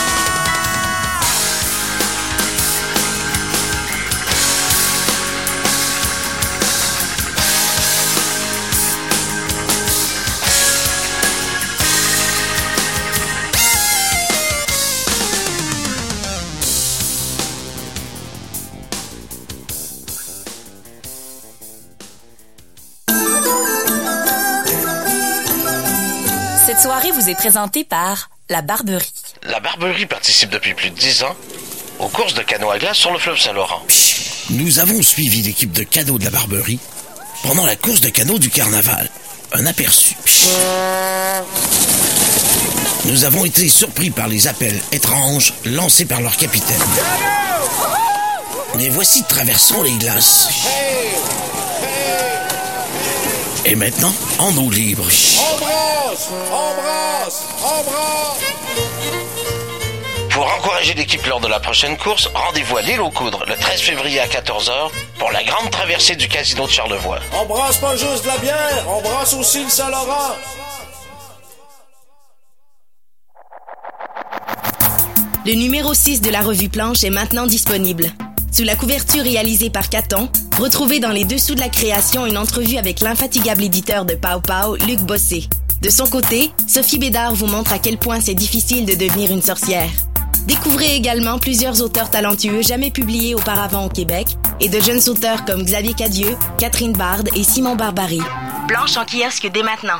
Cette soirée vous est présentée par La Barberie. La Barberie participe depuis plus de dix ans aux courses de canot à glace sur le fleuve Saint-Laurent. Nous avons suivi l'équipe de canot de la Barberie pendant la course de canot du carnaval. Un aperçu. Nous avons été surpris par les appels étranges lancés par leur capitaine. Les voici traversant les glaces. Et maintenant, en eau libre. Embrasse, embrasse, embrasse. Pour encourager l'équipe lors de la prochaine course, rendez-vous à l'île aux Coudres le treize février à quatorze heures pour la grande traversée du casino de Charlevoix. Embrasse pas juste de la bière, embrasse aussi le Saint-Laurent. Le numéro six de la revue Planche est maintenant disponible. Sous la couverture réalisée par Caton, retrouvez dans les dessous de la création une entrevue avec l'infatigable éditeur de Pow Pow, Luc Bossé. De son côté, Sophie Bédard vous montre à quel point c'est difficile de devenir une sorcière. Découvrez également plusieurs auteurs talentueux jamais publiés auparavant au Québec et de jeunes auteurs comme Xavier Cadieux, Catherine Bard et Simon Barbary. Planche en kiosque dès maintenant.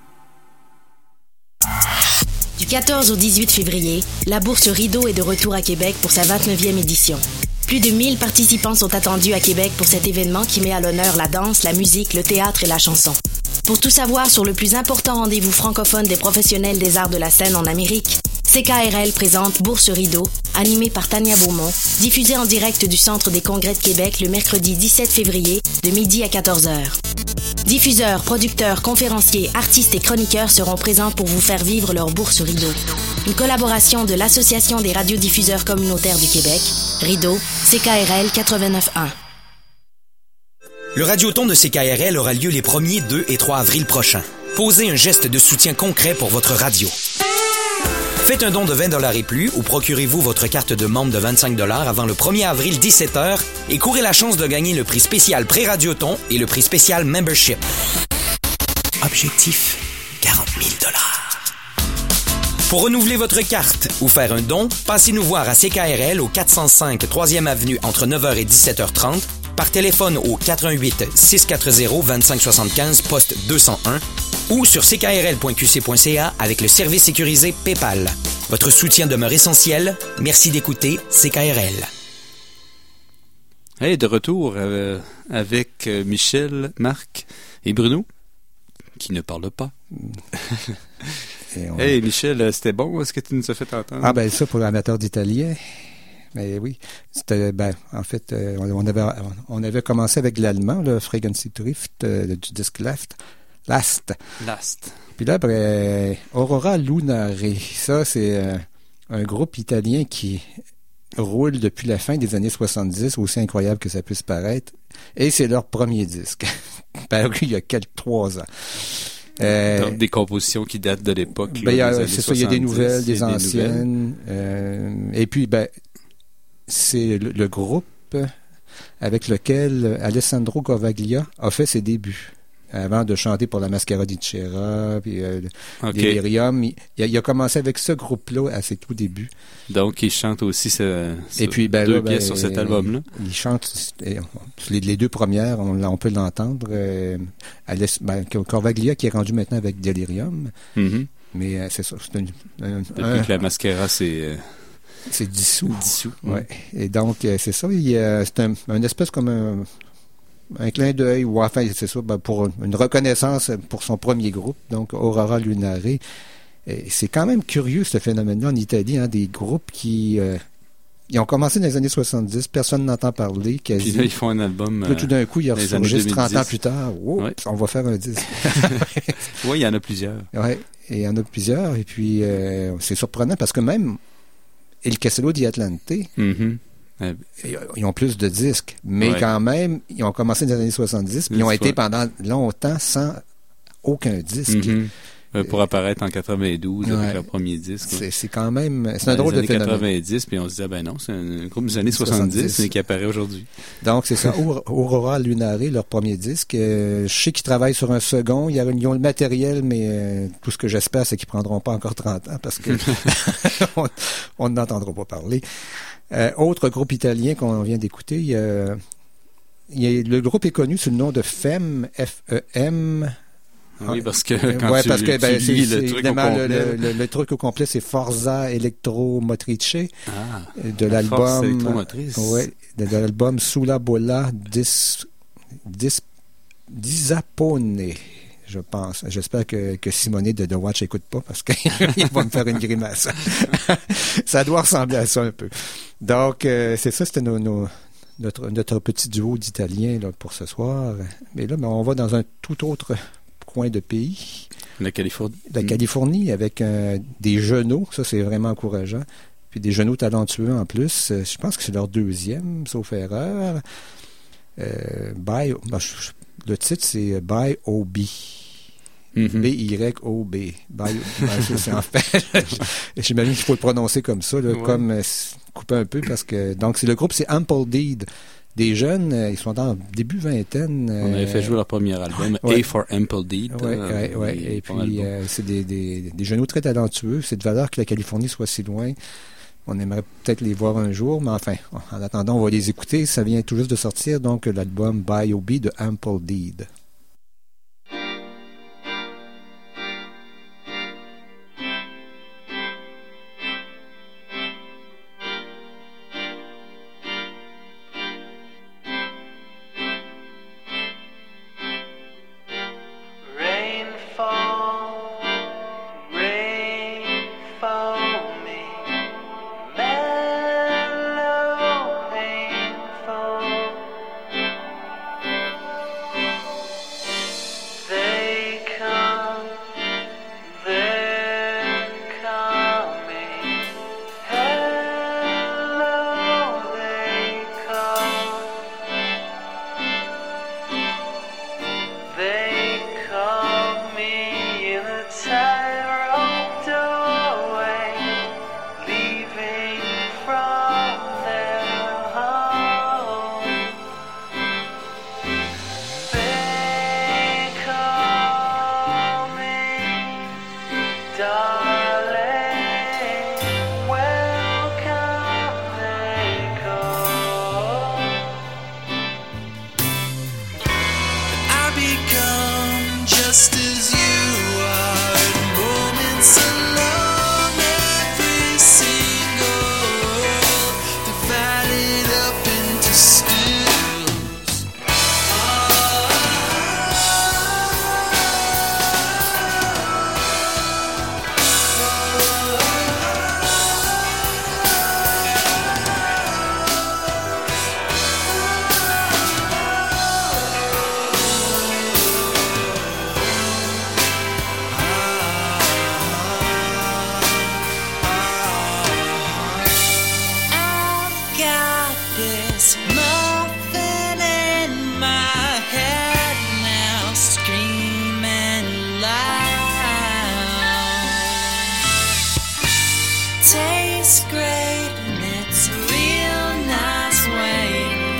Du quatorze au dix-huit février, la bourse Rideau est de retour à Québec pour sa vingt-neuvième édition. Plus de mille participants sont attendus à Québec pour cet événement qui met à l'honneur la danse, la musique, le théâtre et la chanson. Pour tout savoir sur le plus important rendez-vous francophone des professionnels des arts de la scène en Amérique, C K R L présente Bourse Rideau, animée par Tania Beaumont, diffusée en direct du Centre des Congrès de Québec le mercredi dix-sept février de midi à quatorze heures. Diffuseurs, producteurs, conférenciers, artistes et chroniqueurs seront présents pour vous faire vivre leur Bourse Rideau. Une collaboration de l'Association des radiodiffuseurs communautaires du Québec, Rideau, C K R L quatre-vingt-neuf un. Le Radioton de C K R L aura lieu les premiers, deux et trois avril prochains. Posez un geste de soutien concret pour votre radio. Faites un don de vingt dollars et plus ou procurez-vous votre carte de membre de vingt-cinq dollars avant le premier avril dix-sept heures et courez la chance de gagner le prix spécial Pré-Radioton et le prix spécial Membership. Objectif, quarante mille dollars. Pour renouveler votre carte ou faire un don, passez nous voir à C K R L au quatre cent cinq troisième avenue entre neuf heures et dix-sept heures trente, par téléphone au quatre un huit, six cent quatre-zéro, deux-cinq soixante-quinze, poste deux cent un ou sur c k r l point q c point c a avec le service sécurisé PayPal. Votre soutien demeure essentiel. Merci d'écouter C K R L. Hey, de retour euh, avec euh, Michel, Marc et Bruno, qui ne parlent pas. on... Hey Michel, c'était bon, est-ce que tu nous as fait entendre? Ah ben ça, pour l'amateur d'italien. Mais oui, c'était ben en fait euh, on avait on avait commencé avec l'allemand, le Frequency-Drift euh, du disque Last. Last. Last. Puis là après Aurora Lunare, ça c'est euh, un groupe italien qui roule depuis la fin des années soixante-dix, aussi incroyable que ça puisse paraître, et c'est leur premier disque, paru il y a quelques trois ans. Euh, Donc, des compositions qui datent de l'époque. Ben, là, y a, c'est ça, il y a des nouvelles, des, des anciennes. Nouvelles. Euh, et puis, ben, c'est le, le groupe groupe avec lequel Alessandro Corvaglia a fait ses débuts. Avant de chanter pour la Mascara di Cera, puis euh, okay. Delirium. Il, il a commencé avec ce groupe-là à ses tout débuts. Donc, il chante aussi ce, ce Et puis, ben, deux là, pièces ben, sur cet album-là. Il chante les, les deux premières, on, on peut l'entendre. Euh, Alice, ben, Corvaglia qui est rendu maintenant avec Delirium. Mm-hmm. Mais euh, c'est ça. C'est un, un, Depuis un, que la Mascara, c'est... Euh... C'est dissous. Dissous. Ouais. Et donc, euh, c'est ça. Il, euh, c'est un, un espèce comme un... un clin d'œil, ou enfin, c'est ça, ben, pour une reconnaissance pour son premier groupe, donc Aurora Lunare. Et c'est quand même curieux, ce phénomène-là, en Italie, hein, des groupes qui... Euh, ils ont commencé dans les années soixante-dix, personne n'entend parler, quasi. Puis là, ils font un album... Puis tout d'un coup, ils ressurgissent trente ans plus tard. Oh, ouais. On va faire un disque. Oui, il y en a plusieurs. Oui, et il y en a plusieurs. Et puis, euh, c'est surprenant parce que même El Castello di Atlante... Mm-hmm. Ils ont plus de disques, mais ouais. quand même, ils ont commencé dans les années soixante-dix, puis ils ont été fois. pendant longtemps sans aucun disque. Mm-hmm. Euh, pour apparaître en quatre-vingt-douze ouais. avec leur premier disque. C'est, c'est quand même... C'est un drôle de phénomène. Dans les années quatre-vingt-dix, puis on se disait, ben non, c'est un groupe des années soixante-dix, soixante-dix. Mais qui apparaît aujourd'hui. Donc, c'est ça. Aurora Lunare, leur premier disque. Euh, je sais qu'ils travaillent sur un second. Ils ont le matériel, mais euh, tout ce que j'espère, c'est qu'ils ne prendront pas encore trente ans, parce que on, on n'entendra pas parler. Euh, autre groupe italien qu'on vient d'écouter, il y a, il y a, le groupe est connu sous le nom de F E M, F E M. Oui, parce que quand ouais, tu, parce que, ben, tu c'est, lis c'est le truc évidemment au complet. Le, le, le truc au complet, c'est Forza Electromotrice ah, de l'album. Force électromotrice. Ouais, de, de l'album Sulla Bolla dis, dis, Disapone. Je pense. J'espère que, que Simonet de The Watch n'écoute pas parce qu'il va me faire une grimace. Ça doit ressembler à ça un peu. Donc, euh, c'est ça, c'était nos, nos, notre, notre petit duo d'Italiens là, pour ce soir. Mais là, ben, on va dans un tout autre coin de pays. La Californie. La Californie, avec euh, des genoux. Ça, c'est vraiment encourageant. Puis des genoux talentueux en plus. Euh, je pense que c'est leur deuxième, sauf erreur. Euh, by, ben, je, le titre, c'est By O B. Mm-hmm. B Y O B. By, ben, c'est en fait. J'imagine qu'il faut le prononcer comme ça, là, ouais. comme euh, couper un peu, parce que. Donc, c'est le groupe, c'est Ample Deed. Des jeunes, euh, ils sont en début vingtaine. Euh, On avait fait jouer leur premier album, ouais. A for Ample Deed. Oui, euh, ouais, ouais. Et puis, euh, c'est des, des, des genoux très talentueux. C'est de valeur que la Californie soit si loin. On aimerait peut-être les voir un jour, mais enfin, en attendant, on va les écouter. Ça vient tout juste de sortir, donc, l'album By O B de Ample Deed. Tastes great and it's a real nice way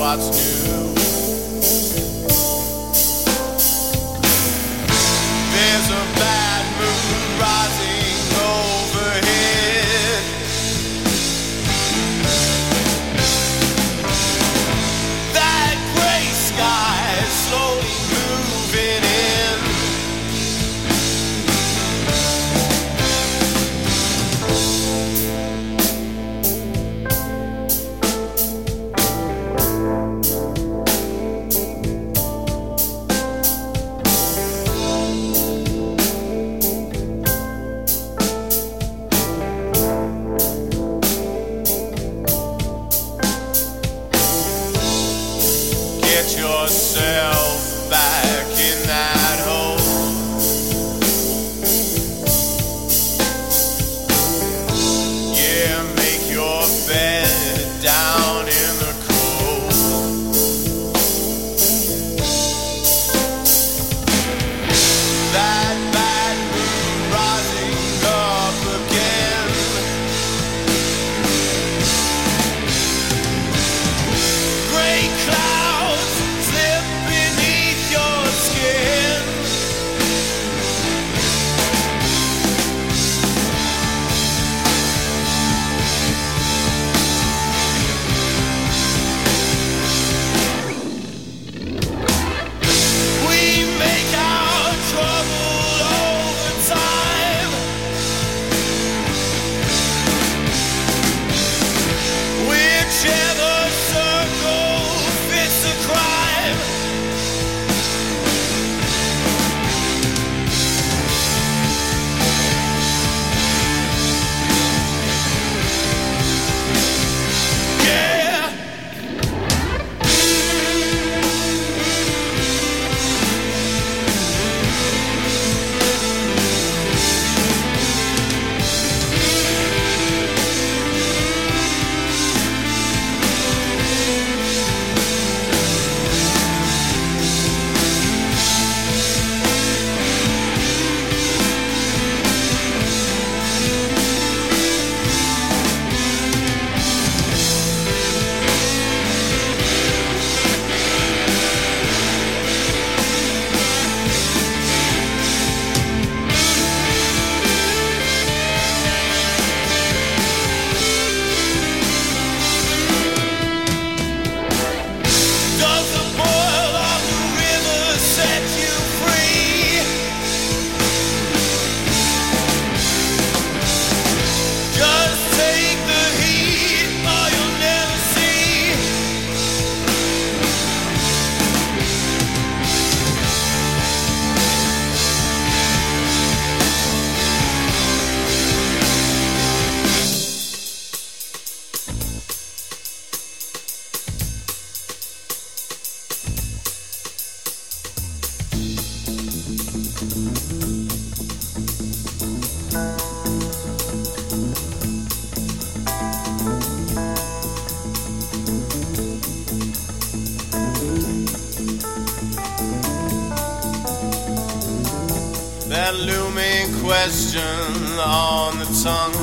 what's new. There's a bad moon rising overhead. That gray sky is slowly moving in. Get yourself back in that hole. Yeah, make your bed down in the cold. That bad moon rising up again. Gray clouds slip beneath your skin. We make our trouble over time. Whichever circle fits the crime. Yeah. Does the boil of the river set you free? Just take the heat or you'll never see. That looming question on the tongue.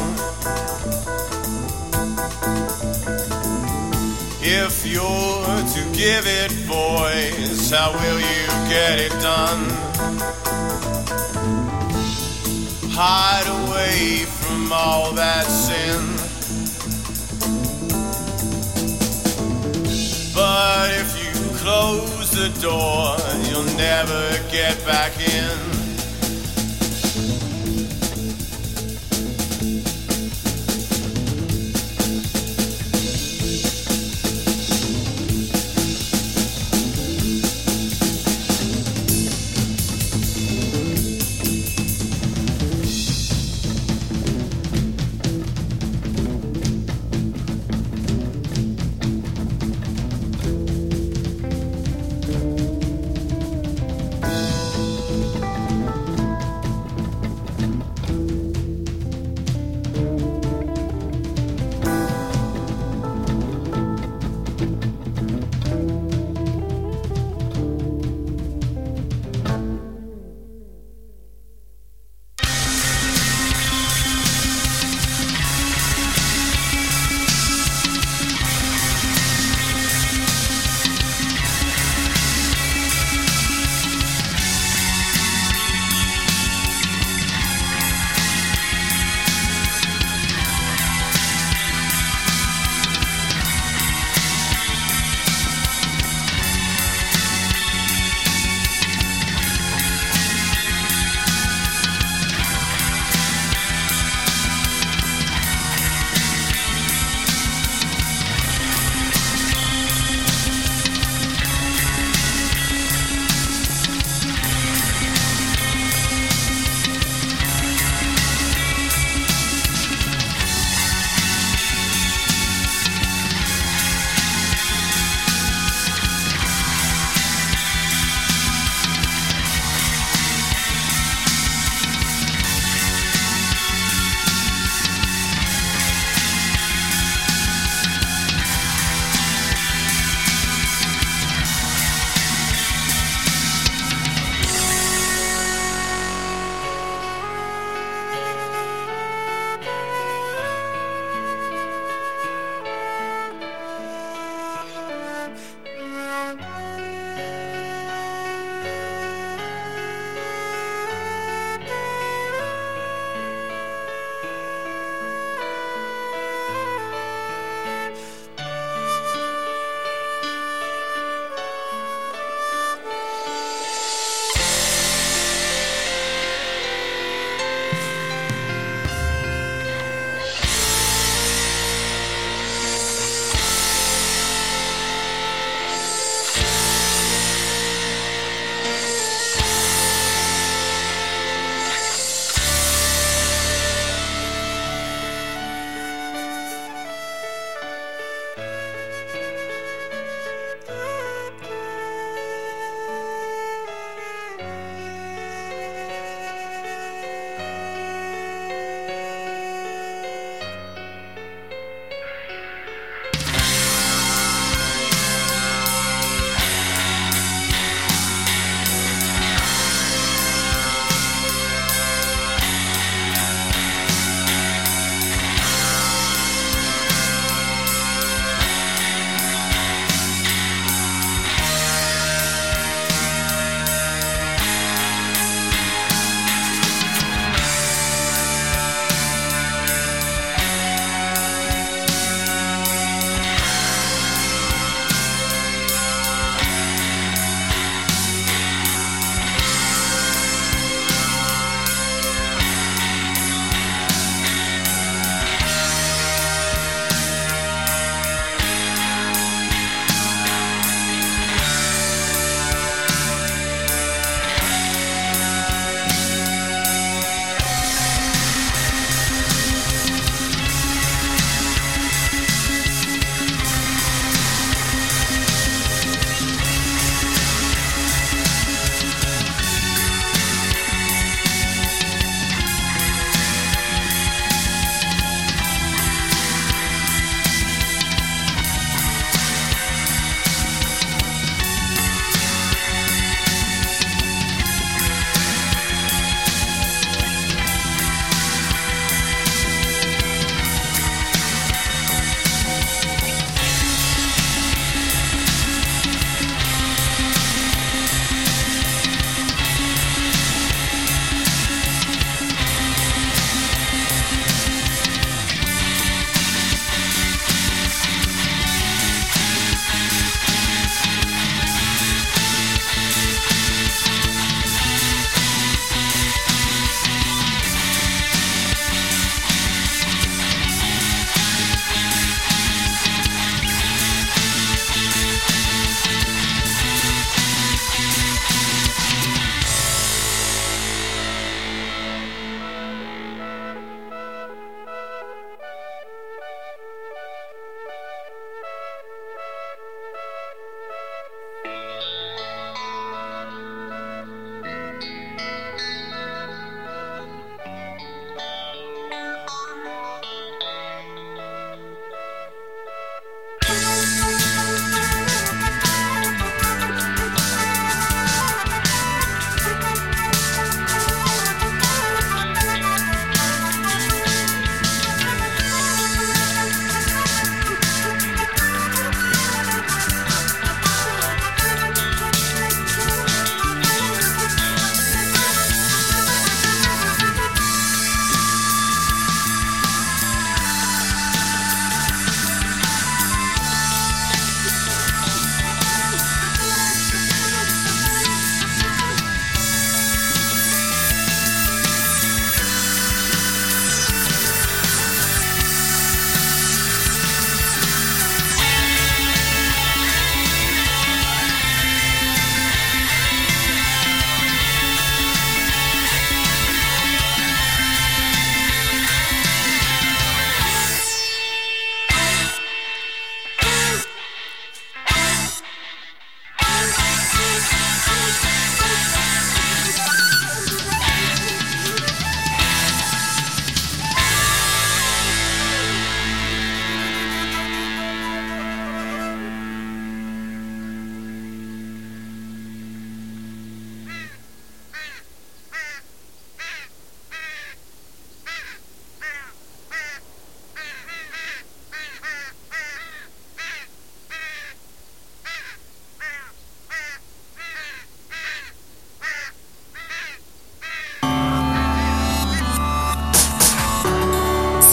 If you're to give it voice, how will you get it done? Hide away from all that sin. But if you close the door, you'll never get back in.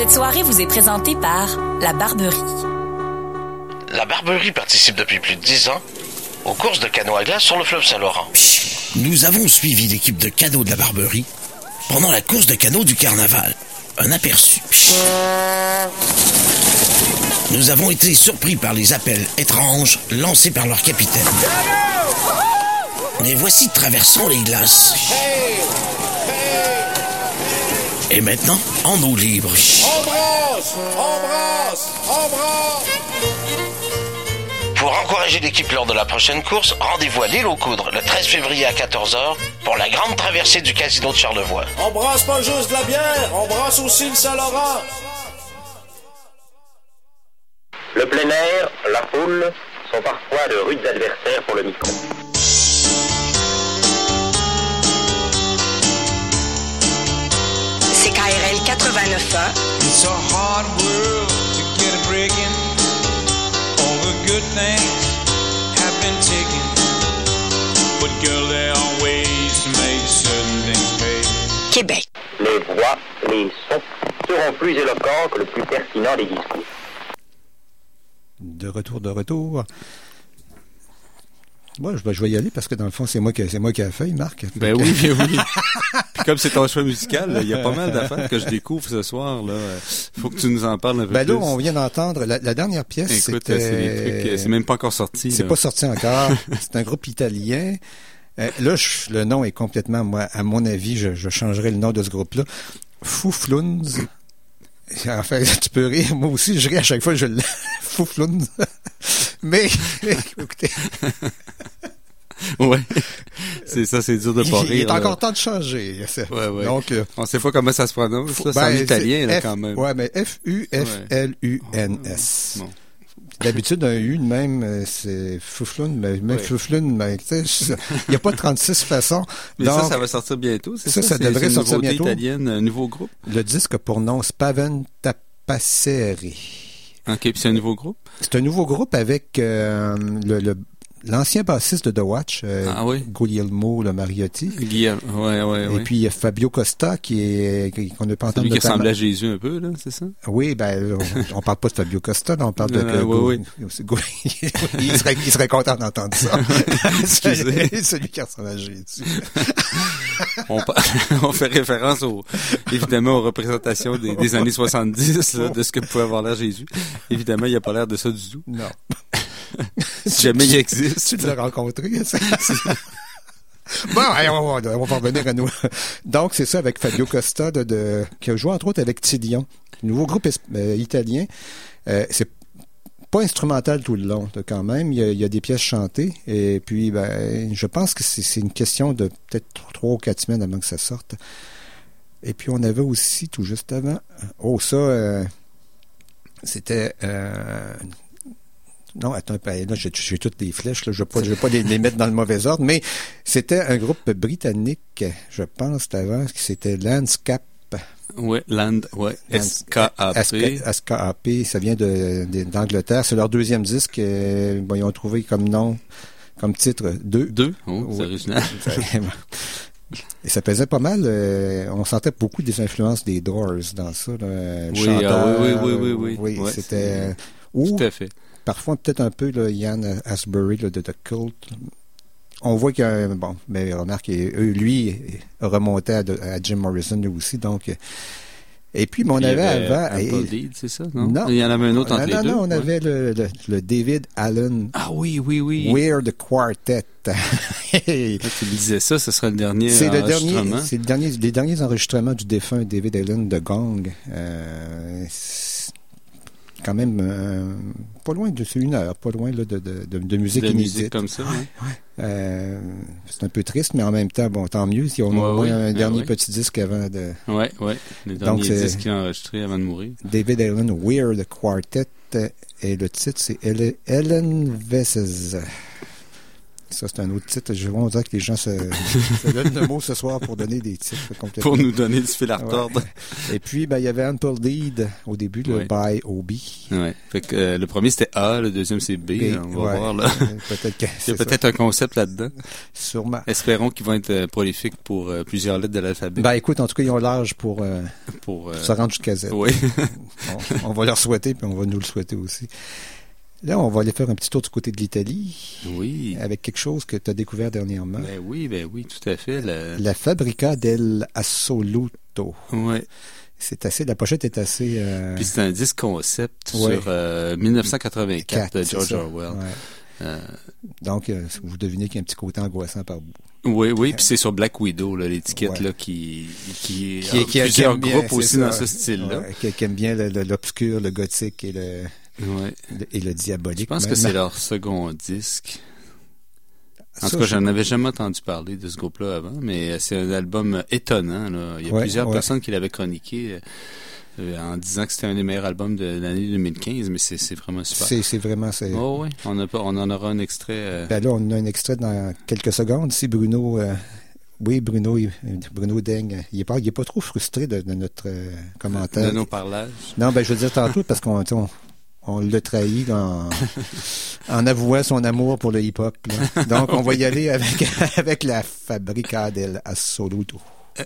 Cette soirée vous est présentée par La Barberie. La Barberie participe depuis plus de dix ans aux courses de canot à glace sur le fleuve Saint-Laurent. Nous avons suivi l'équipe de canot de la Barberie pendant la course de canot du carnaval. Un aperçu. Nous avons été surpris par les appels étranges lancés par leur capitaine. Les voici traversant les glaces. Et maintenant, en eau libre. Embrasse! Embrasse! Embrasse! Pour encourager l'équipe lors de la prochaine course, rendez-vous à l'île aux Coudres le treize février à quatorze heures pour la grande traversée du casino de Charlevoix. Embrasse pas juste de la bière, embrasse aussi le Saint-Laurent. Le plein air, la foule sont parfois de rudes adversaires pour le micro. C K R L quatre-vingt-neuf ans. It's a hard world to get a breaking. All the good things have been taken. But girl, there are ways to make certain things pay. Québec. Les voix, les sons seront plus éloquents que le plus pertinent des discours. De retour, de retour. Moi, je, je vais y aller parce que dans le fond, c'est moi qui, c'est moi qui ai la feuille, Marc. Ben oui, ben oui. Puis comme c'est ton choix musical, il y a pas mal d'affaires que je découvre ce soir. Là, faut que tu nous en parles un peu ben plus. Ben là, on vient d'entendre la, la dernière pièce. Écoute, c'était... c'est des trucs, c'est même pas encore sorti. C'est là. pas sorti encore. C'est un groupe italien. Euh, là, je, le nom est complètement, moi, à mon avis, je, je changerais le nom de ce groupe-là. Foufloons. Enfin, tu peux rire. Moi aussi, je ris à chaque fois que je le... Foufloons. mais, mais, écoutez... Ouais, c'est ça, c'est dur de pas rire. Il est là. encore temps de changer. Ouais, ouais. Donc, euh, on sait pas comment ça se prononce. Là, ben, c'est en italien là, F, quand même. Ouais, mais F U F L U N S. Bon. D'habitude, un U de même, c'est Foufloun, mais, mais ouais. Foufloun, mais tu sais, il n'y a pas trentaisix façons. Mais donc, ça, ça va sortir bientôt, c'est ça? Ça, ça c'est, devrait c'est sortir une bientôt. Italienne, un nouveau groupe. Le disque a pour nom Spaventa Passeri. OK, puis c'est un nouveau groupe? C'est un nouveau groupe avec euh, le, le l'ancien bassiste de The Watch, euh, ah, oui? Guglielmo le Mariotti. Guillaume, ouais, ouais, Et ouais. puis il y a Fabio Costa qui est qu'on ne peut entendre. Celui qui notamment... ressemble à Jésus un peu, là, c'est ça? Oui, ben on, on parle pas de Fabio Costa, là, on parle de. Euh, que, oui, Go... oui. il, serait, il serait content d'entendre ça. Celui qui ressemble à Jésus. on, on fait référence au, évidemment aux représentations des, des années soixante-dix, là, de ce que pouvait avoir l'air Jésus. Évidemment, il n'y a pas l'air de ça du tout. Non. Si jamais il existe. Tu l'as rencontré, ça? Bon, allez, on, va, on va revenir à nous. Donc, c'est ça avec Fabio Costa, de, de, qui a joué entre autres avec Tidion, nouveau groupe euh, italien. Euh, c'est pas instrumental tout le long, là, quand même. Il y, a, il y a des pièces chantées. Et puis, ben, je pense que c'est, c'est une question de peut-être trois ou quatre semaines avant que ça sorte. Et puis, on avait aussi, tout juste avant, oh, ça, euh, c'était... Euh, Non, attends, là, j'ai, j'ai toutes les flèches, là. Je ne vais pas, je vais pas les, les mettre dans le mauvais ordre, mais c'était un groupe britannique, je pense, avant, c'était Landscape. Oui, Land, ouais, S K A P. S K A P, ça vient de, de, d'Angleterre. C'est leur deuxième disque. Euh, bon, ils ont trouvé comme nom, comme titre, deux. Deux? Oh, c'est original. Et ça pesait pas mal. Euh, on sentait beaucoup des influences des Doors dans ça. Là, oui, chanteur, ah, oui, oui, oui, oui, oui. Oui, ouais, c'était... Ou, tout à fait. Parfois, peut-être un peu, là, Ian Astbury, là, de The Cult. On voit qu'il y a un, bon, mais remarque, lui, remontait à, à Jim Morrison, lui aussi, donc. Et puis, mais on puis avait avant. Apple et, Deed, c'est ça, non? Non. Il y en avait un autre non, entre non, les deux. Non, on ouais. avait le, le, le David Allen. Ah oui, oui, oui. Weird Quartet. Tu disais ça, ce serait le dernier c'est le enregistrement. dernier, c'est le dernier, les derniers enregistrements du défunt David Allen de Gong. Euh, quand même euh, pas loin de c'est une heure, pas loin là, de, de, de, de musique de inédite. musique comme ça, ouais. Ouais. Euh, c'est un peu triste, mais en même temps, bon, tant mieux si on a ouais, au moins ouais, un ouais, dernier ouais. petit disque avant de. Ouais, ouais. Le dernier Donc, disque qu'il a enregistré avant de mourir. David Allen Weird Quartet et le titre c'est Ellen Vesses. Ça, c'est un autre titre. Je vois, on dirait que les gens se, se donnent le mot ce soir pour donner des titres complètement. Pour nous donner du fil à retordre. Ouais. Et puis, ben, il y avait Ample Deed au début, le ouais. By O B. Ouais. Fait que, euh, le premier, c'était A, le deuxième, c'est B. B on va ouais. voir, là. Peut-être que il y a peut-être ça. Un concept là-dedans. Sûrement. Espérons qu'ils vont être euh, prolifiques pour euh, plusieurs lettres de l'alphabet. Ben, écoute, en tout cas, ils ont l'âge pour, euh, pour euh... se rendre jusqu'à Z. Oui. on, on va leur souhaiter, puis on va nous le souhaiter aussi. Là, on va aller faire un petit tour du côté de l'Italie. Oui. Avec quelque chose que tu as découvert dernièrement. Ben oui, ben oui, tout à fait. La, la Fabbrica dell'Assoluto. Oui. C'est assez, la pochette est assez... Euh... Puis c'est un disque concept ouais. sur euh, dix-neuf cent quatre-vingt-quatre Quatre, de George Orwell. Ouais. Euh... Donc, euh, vous devinez qu'il y a un petit côté angoissant par bout. Oui, oui, puis c'est sur Black Widow, là, l'étiquette ouais. là, qui, qui, qui, qui, qui plusieurs bien, groupes aussi ça, dans ce style-là. Ouais, qui, qui aime bien le, le, l'obscur, le gothique et le, ouais. le, et le diabolique. Je pense même. que c'est leur second disque. En ça, tout cas, j'en avais jamais entendu parler de ce groupe-là avant, mais c'est un album étonnant. Là. Il y a ouais, plusieurs ouais. personnes qui l'avaient chroniqué euh, en disant que c'était un des meilleurs albums de l'année deux mille quinze, mais c'est, c'est vraiment super. C'est, c'est vraiment... C'est... Oh oui, on, a pas, on en aura un extrait. Euh... Ben là, on a un extrait dans quelques secondes. Si Bruno... Euh... Oui, Bruno, Bruno Deng, il est pas, il est pas trop frustré de, de notre euh, commentaire. De nos parlages. Non, ben je veux dire tantôt parce qu'on on, on l'a trahi en, en avouant son amour pour le hip-hop. Là. Donc, on va y aller avec, avec la Fabbrica dell'Assoluto. Euh.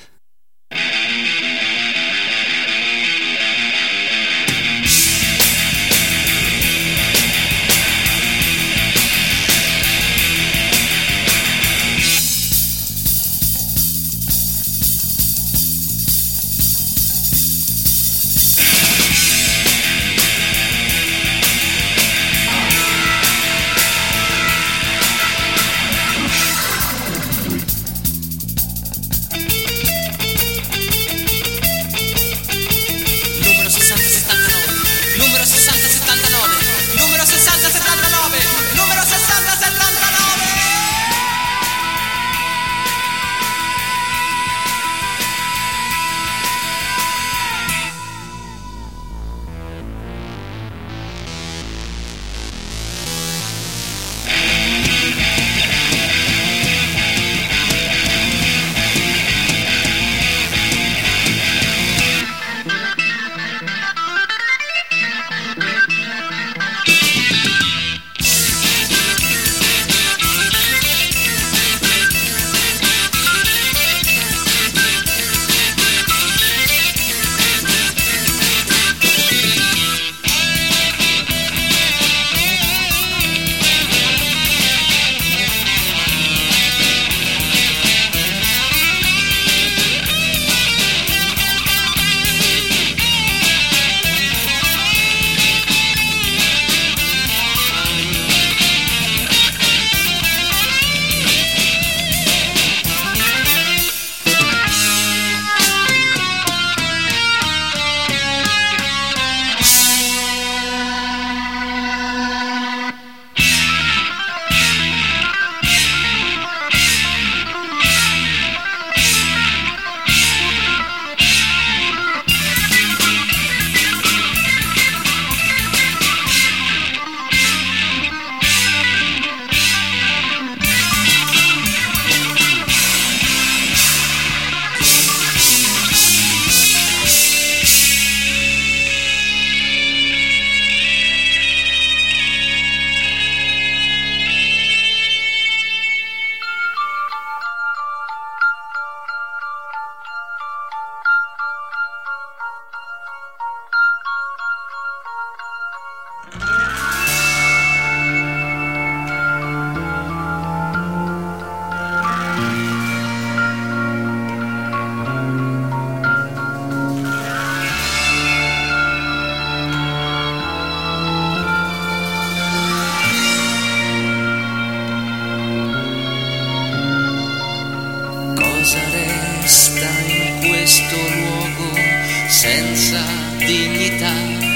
senza dignità,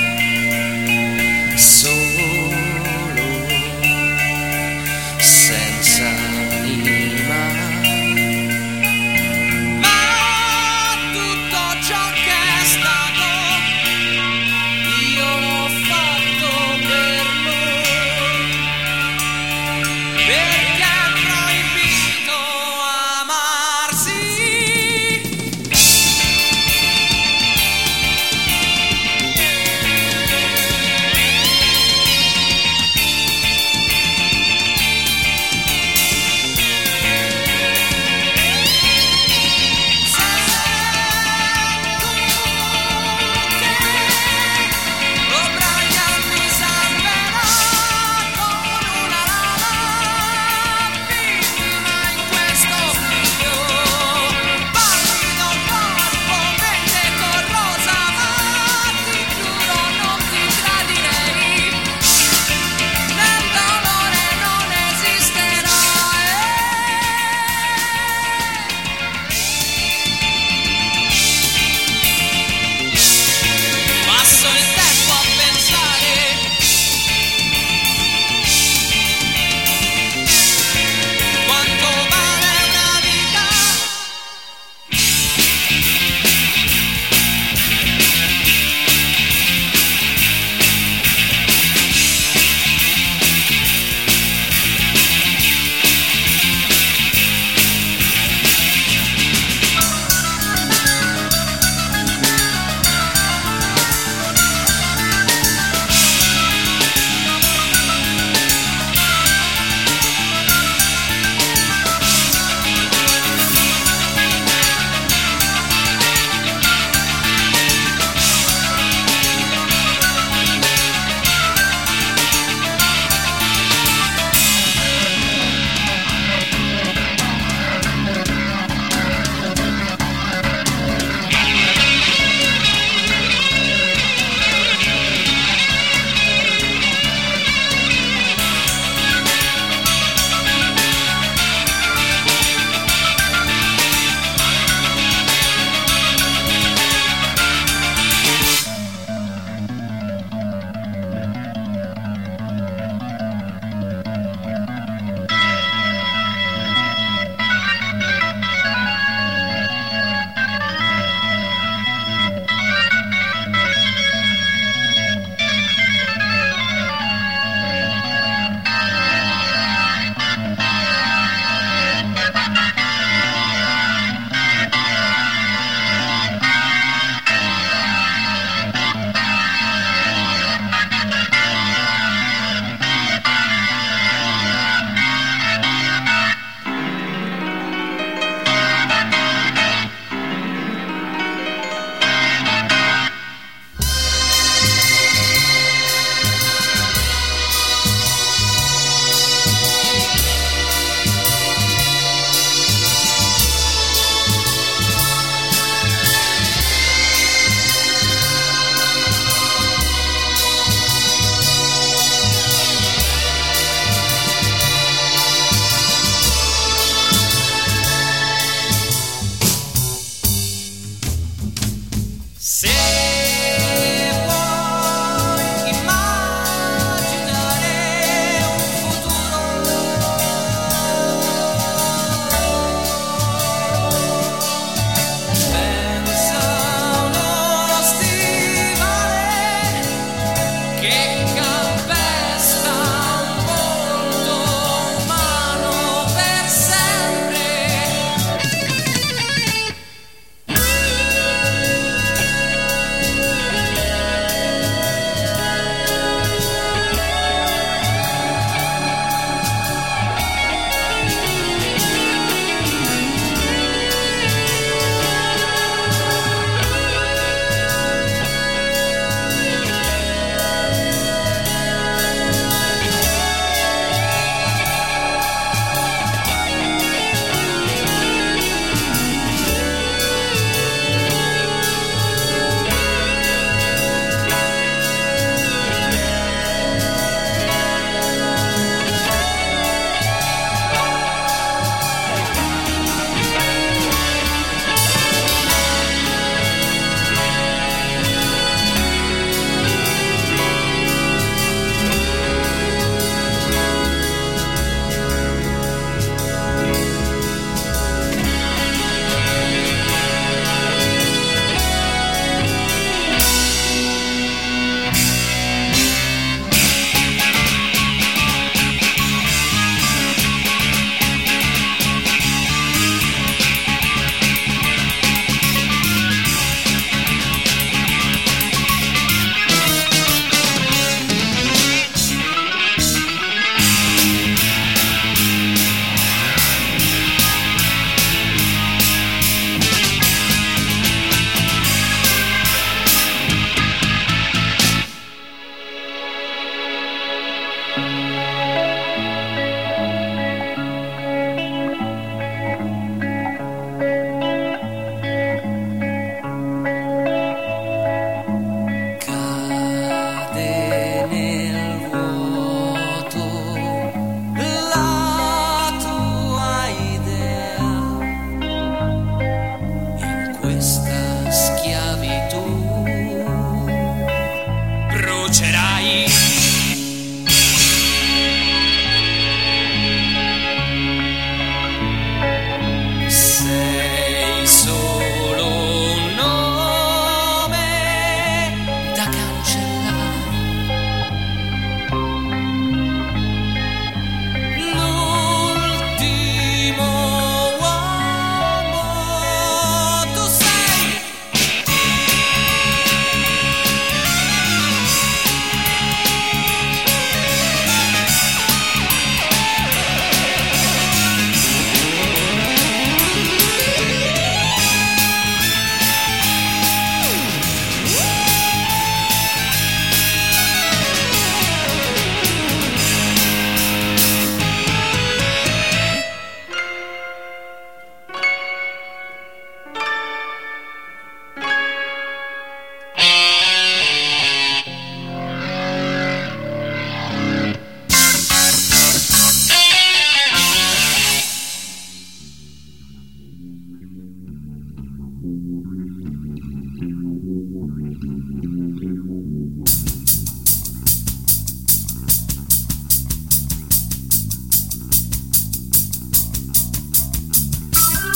solo, senza anima. Ma tutto ciò che è stato, io l'ho fatto per noi, perché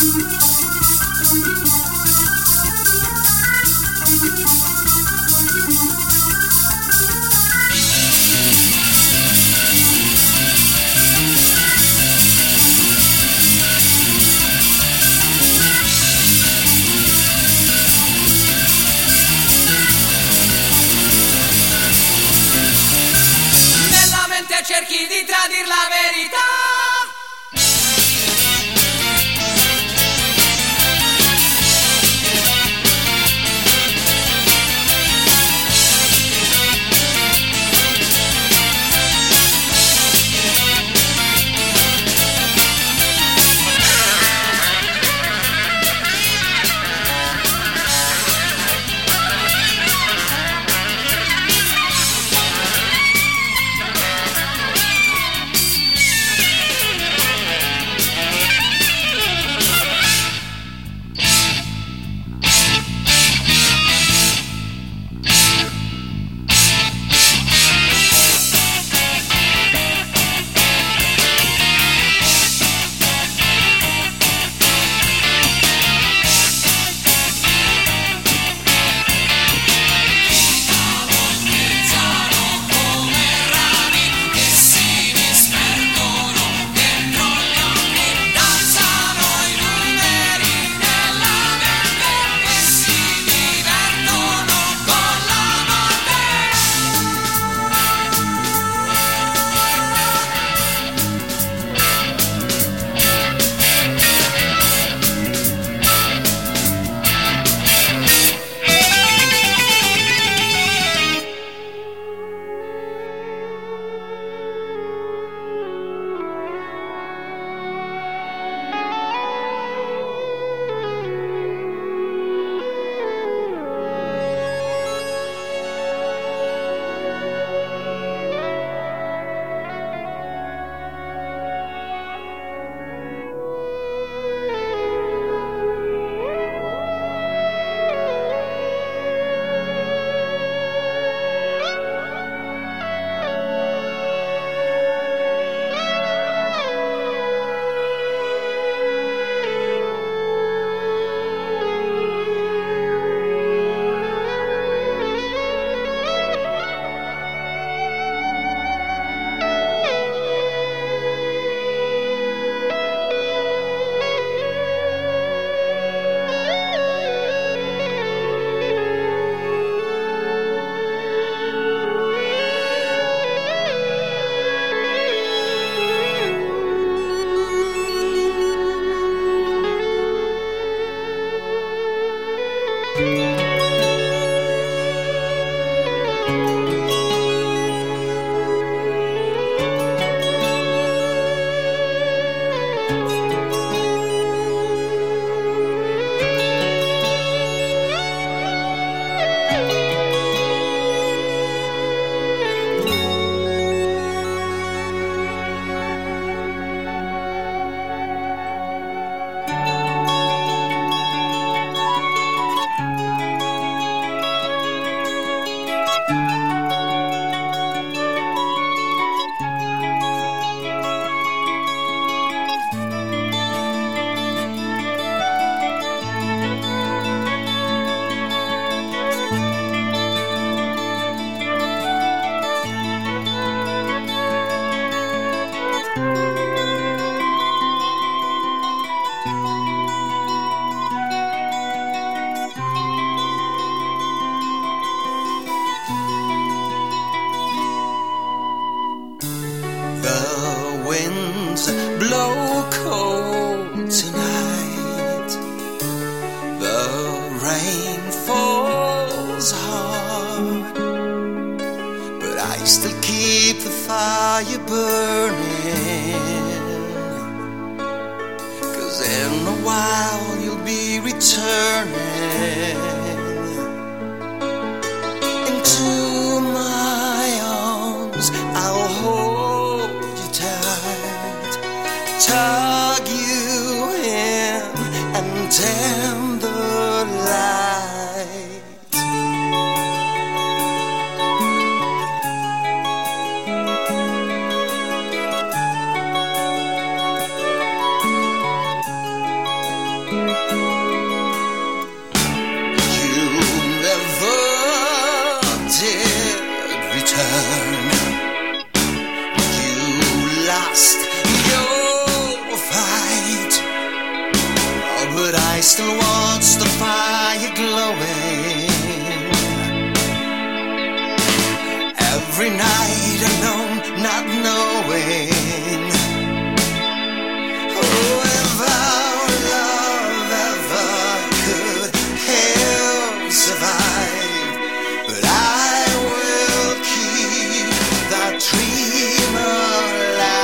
Nella mente cerchi di tradir la verità. blow cold tonight. The rain falls hard, but I still keep the fire burning. 'Cause in a while you'll be returning into my arms. I'll hold you tight, tug you in and dim the light. lost your fight. Oh, but I still watch the fire glowing. Every night alone, not knowing oh, if our love ever could help survive. But I will keep that dream alive.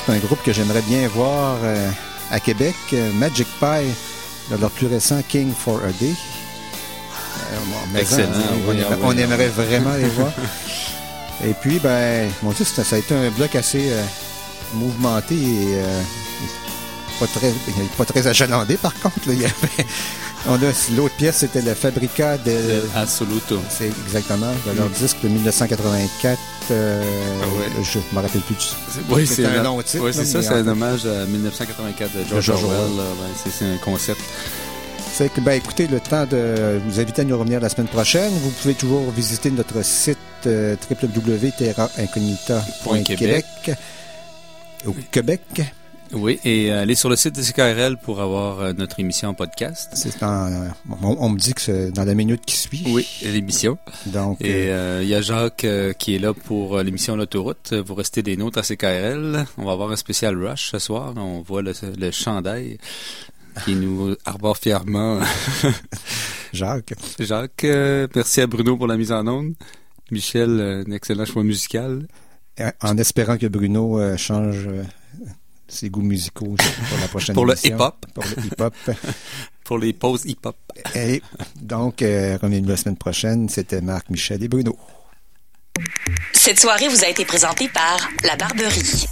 c'est un groupe que j'aimerais bien voir euh, à Québec. Euh, Magic Pie, de leur plus récent King for a Day. Euh, bon, Excellent. On, oui, aimerait, oui, on oui. aimerait vraiment les voir. Et puis, ben, mon Dieu, ça, ça a été un bloc assez euh, mouvementé et euh, pas très, pas très achalandé, par contre. Là, il y avait, on a, l'autre pièce, c'était le Fabrica de... Assoluto. C'est exactement, de leur Mm. disque de dix-neuf cent quatre-vingt-quatre. Euh, Ah ouais. Je me rappelle plus du Oui, c'est un long titre. Oui, c'est là, ça, mais c'est en un fait, hommage à dix-neuf cent quatre-vingt-quatre de George, George Orwell. Orwell. là. Ben, c'est, c'est un concept. C'est que, ben, écoutez, le temps de vous inviter à nous revenir la semaine prochaine. Vous pouvez toujours visiter notre site euh, w w w point terra incognita point québec au Québec. Oui, et euh, allez sur le site de C K R L pour avoir euh, notre émission en podcast. C'est en, euh, on, on me dit que c'est dans la minute qui suit. Oui, l'émission. Donc, et il euh, y a Jacques euh, qui est là pour euh, l'émission L'autoroute. Vous restez des nôtres à C K R L. On va avoir un spécial Rush ce soir. On voit le, le chandail qui nous arbore fièrement. Jacques. Jacques, euh, merci à Bruno pour la mise en onde. Michel, euh, un excellent choix musical. En espérant que Bruno euh, change euh, ses goûts musicaux pour la prochaine pour émission. Le hip-hop. Pour le hip-hop. Pour les pauses hip-hop. Et donc, euh, revenez-nous la semaine prochaine. C'était Marc, Michel et Bruno. Cette soirée vous a été présentée par La Barberie.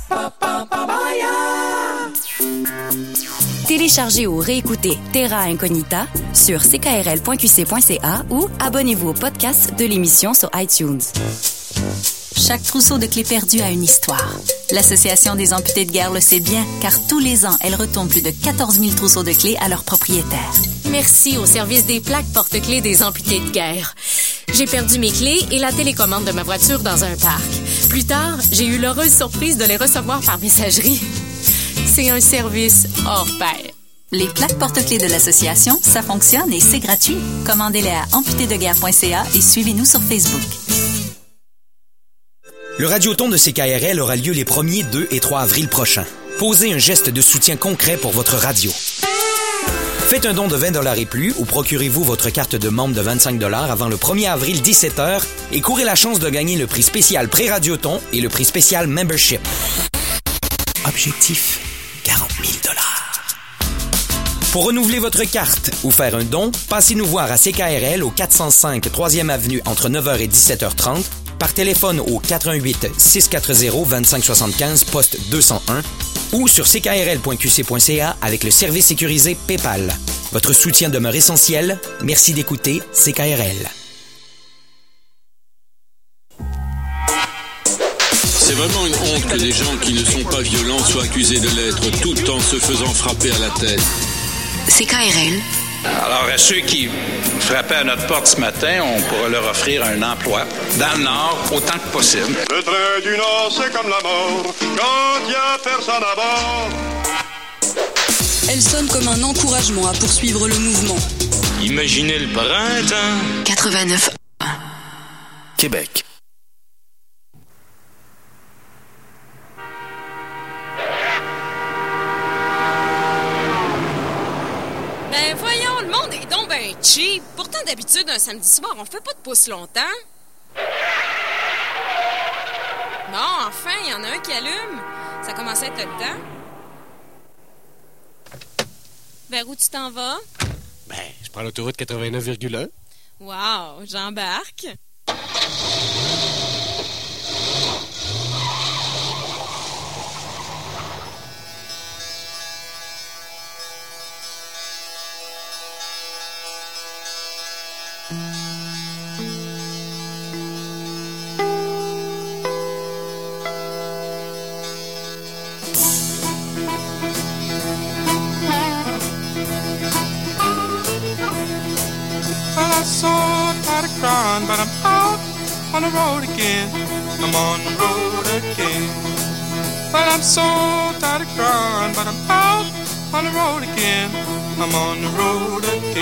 Téléchargez ou réécoutez Terra Incognita sur c k r l point q c point c a ou abonnez-vous au podcast de l'émission sur iTunes. Chaque trousseau de clés perdu a une histoire. L'Association des amputés de guerre le sait bien, car tous les ans, elle retourne plus de quatorze mille trousseaux de clés à leurs propriétaires. Merci au service des plaques porte-clés des amputés de guerre. J'ai perdu mes clés et la télécommande de ma voiture dans un parc. Plus tard, j'ai eu l'heureuse surprise de les recevoir par messagerie. C'est un service hors pair. Les plaques porte-clés de l'association, ça fonctionne et c'est gratuit. Commandez-les à amputés de guerre point c a et suivez-nous sur Facebook. Le Radioton de C K R L aura lieu les premiers, deux et trois avril prochains. Posez un geste de soutien concret pour votre radio. Faites un don de vingt dollars et plus ou procurez-vous votre carte de membre de vingt-cinq dollars avant le premier avril dix-sept heures et courez la chance de gagner le prix spécial Pré-Radioton et le prix spécial Membership. Objectif, quarante mille dollars. Pour renouveler votre carte ou faire un don, passez nous voir à C K R L au quatre cent cinq troisième avenue entre neuf heures et dix-sept heures trente, par téléphone au quatre un huit, six quatre zéro, deux cinq sept cinq, poste deux cent un ou sur c k r l point q c point c a avec le service sécurisé PayPal. Votre soutien demeure essentiel. Merci d'écouter C K R L. C'est vraiment une honte que des gens qui ne sont pas violents soient accusés de l'être tout en se faisant frapper à la tête. C K R L. Alors, à ceux qui frappaient à notre porte ce matin, on pourra leur offrir un emploi dans le Nord autant que possible. Le train du Nord, c'est comme la mort, quand il n'y a personne à bord. Elle sonne comme un encouragement à poursuivre le mouvement. Imaginez le printemps. quatre-vingt-neuf Québec. Ben voyons, le monde est donc ben cheap. Pourtant, d'habitude, un samedi soir, on fait pas de pouce longtemps. Bon, enfin, il y en a un qui allume. Ça commence à être le temps. Vers où tu t'en vas? Ben, je prends l'autoroute quatre-vingt-neuf virgule un. Wow, j'embarque. Well, I saw tired of crying, but I'm out on the road again. I'm on the road again. Well, I'm so tired of crying, but I'm out on the road again. I'm on the road again.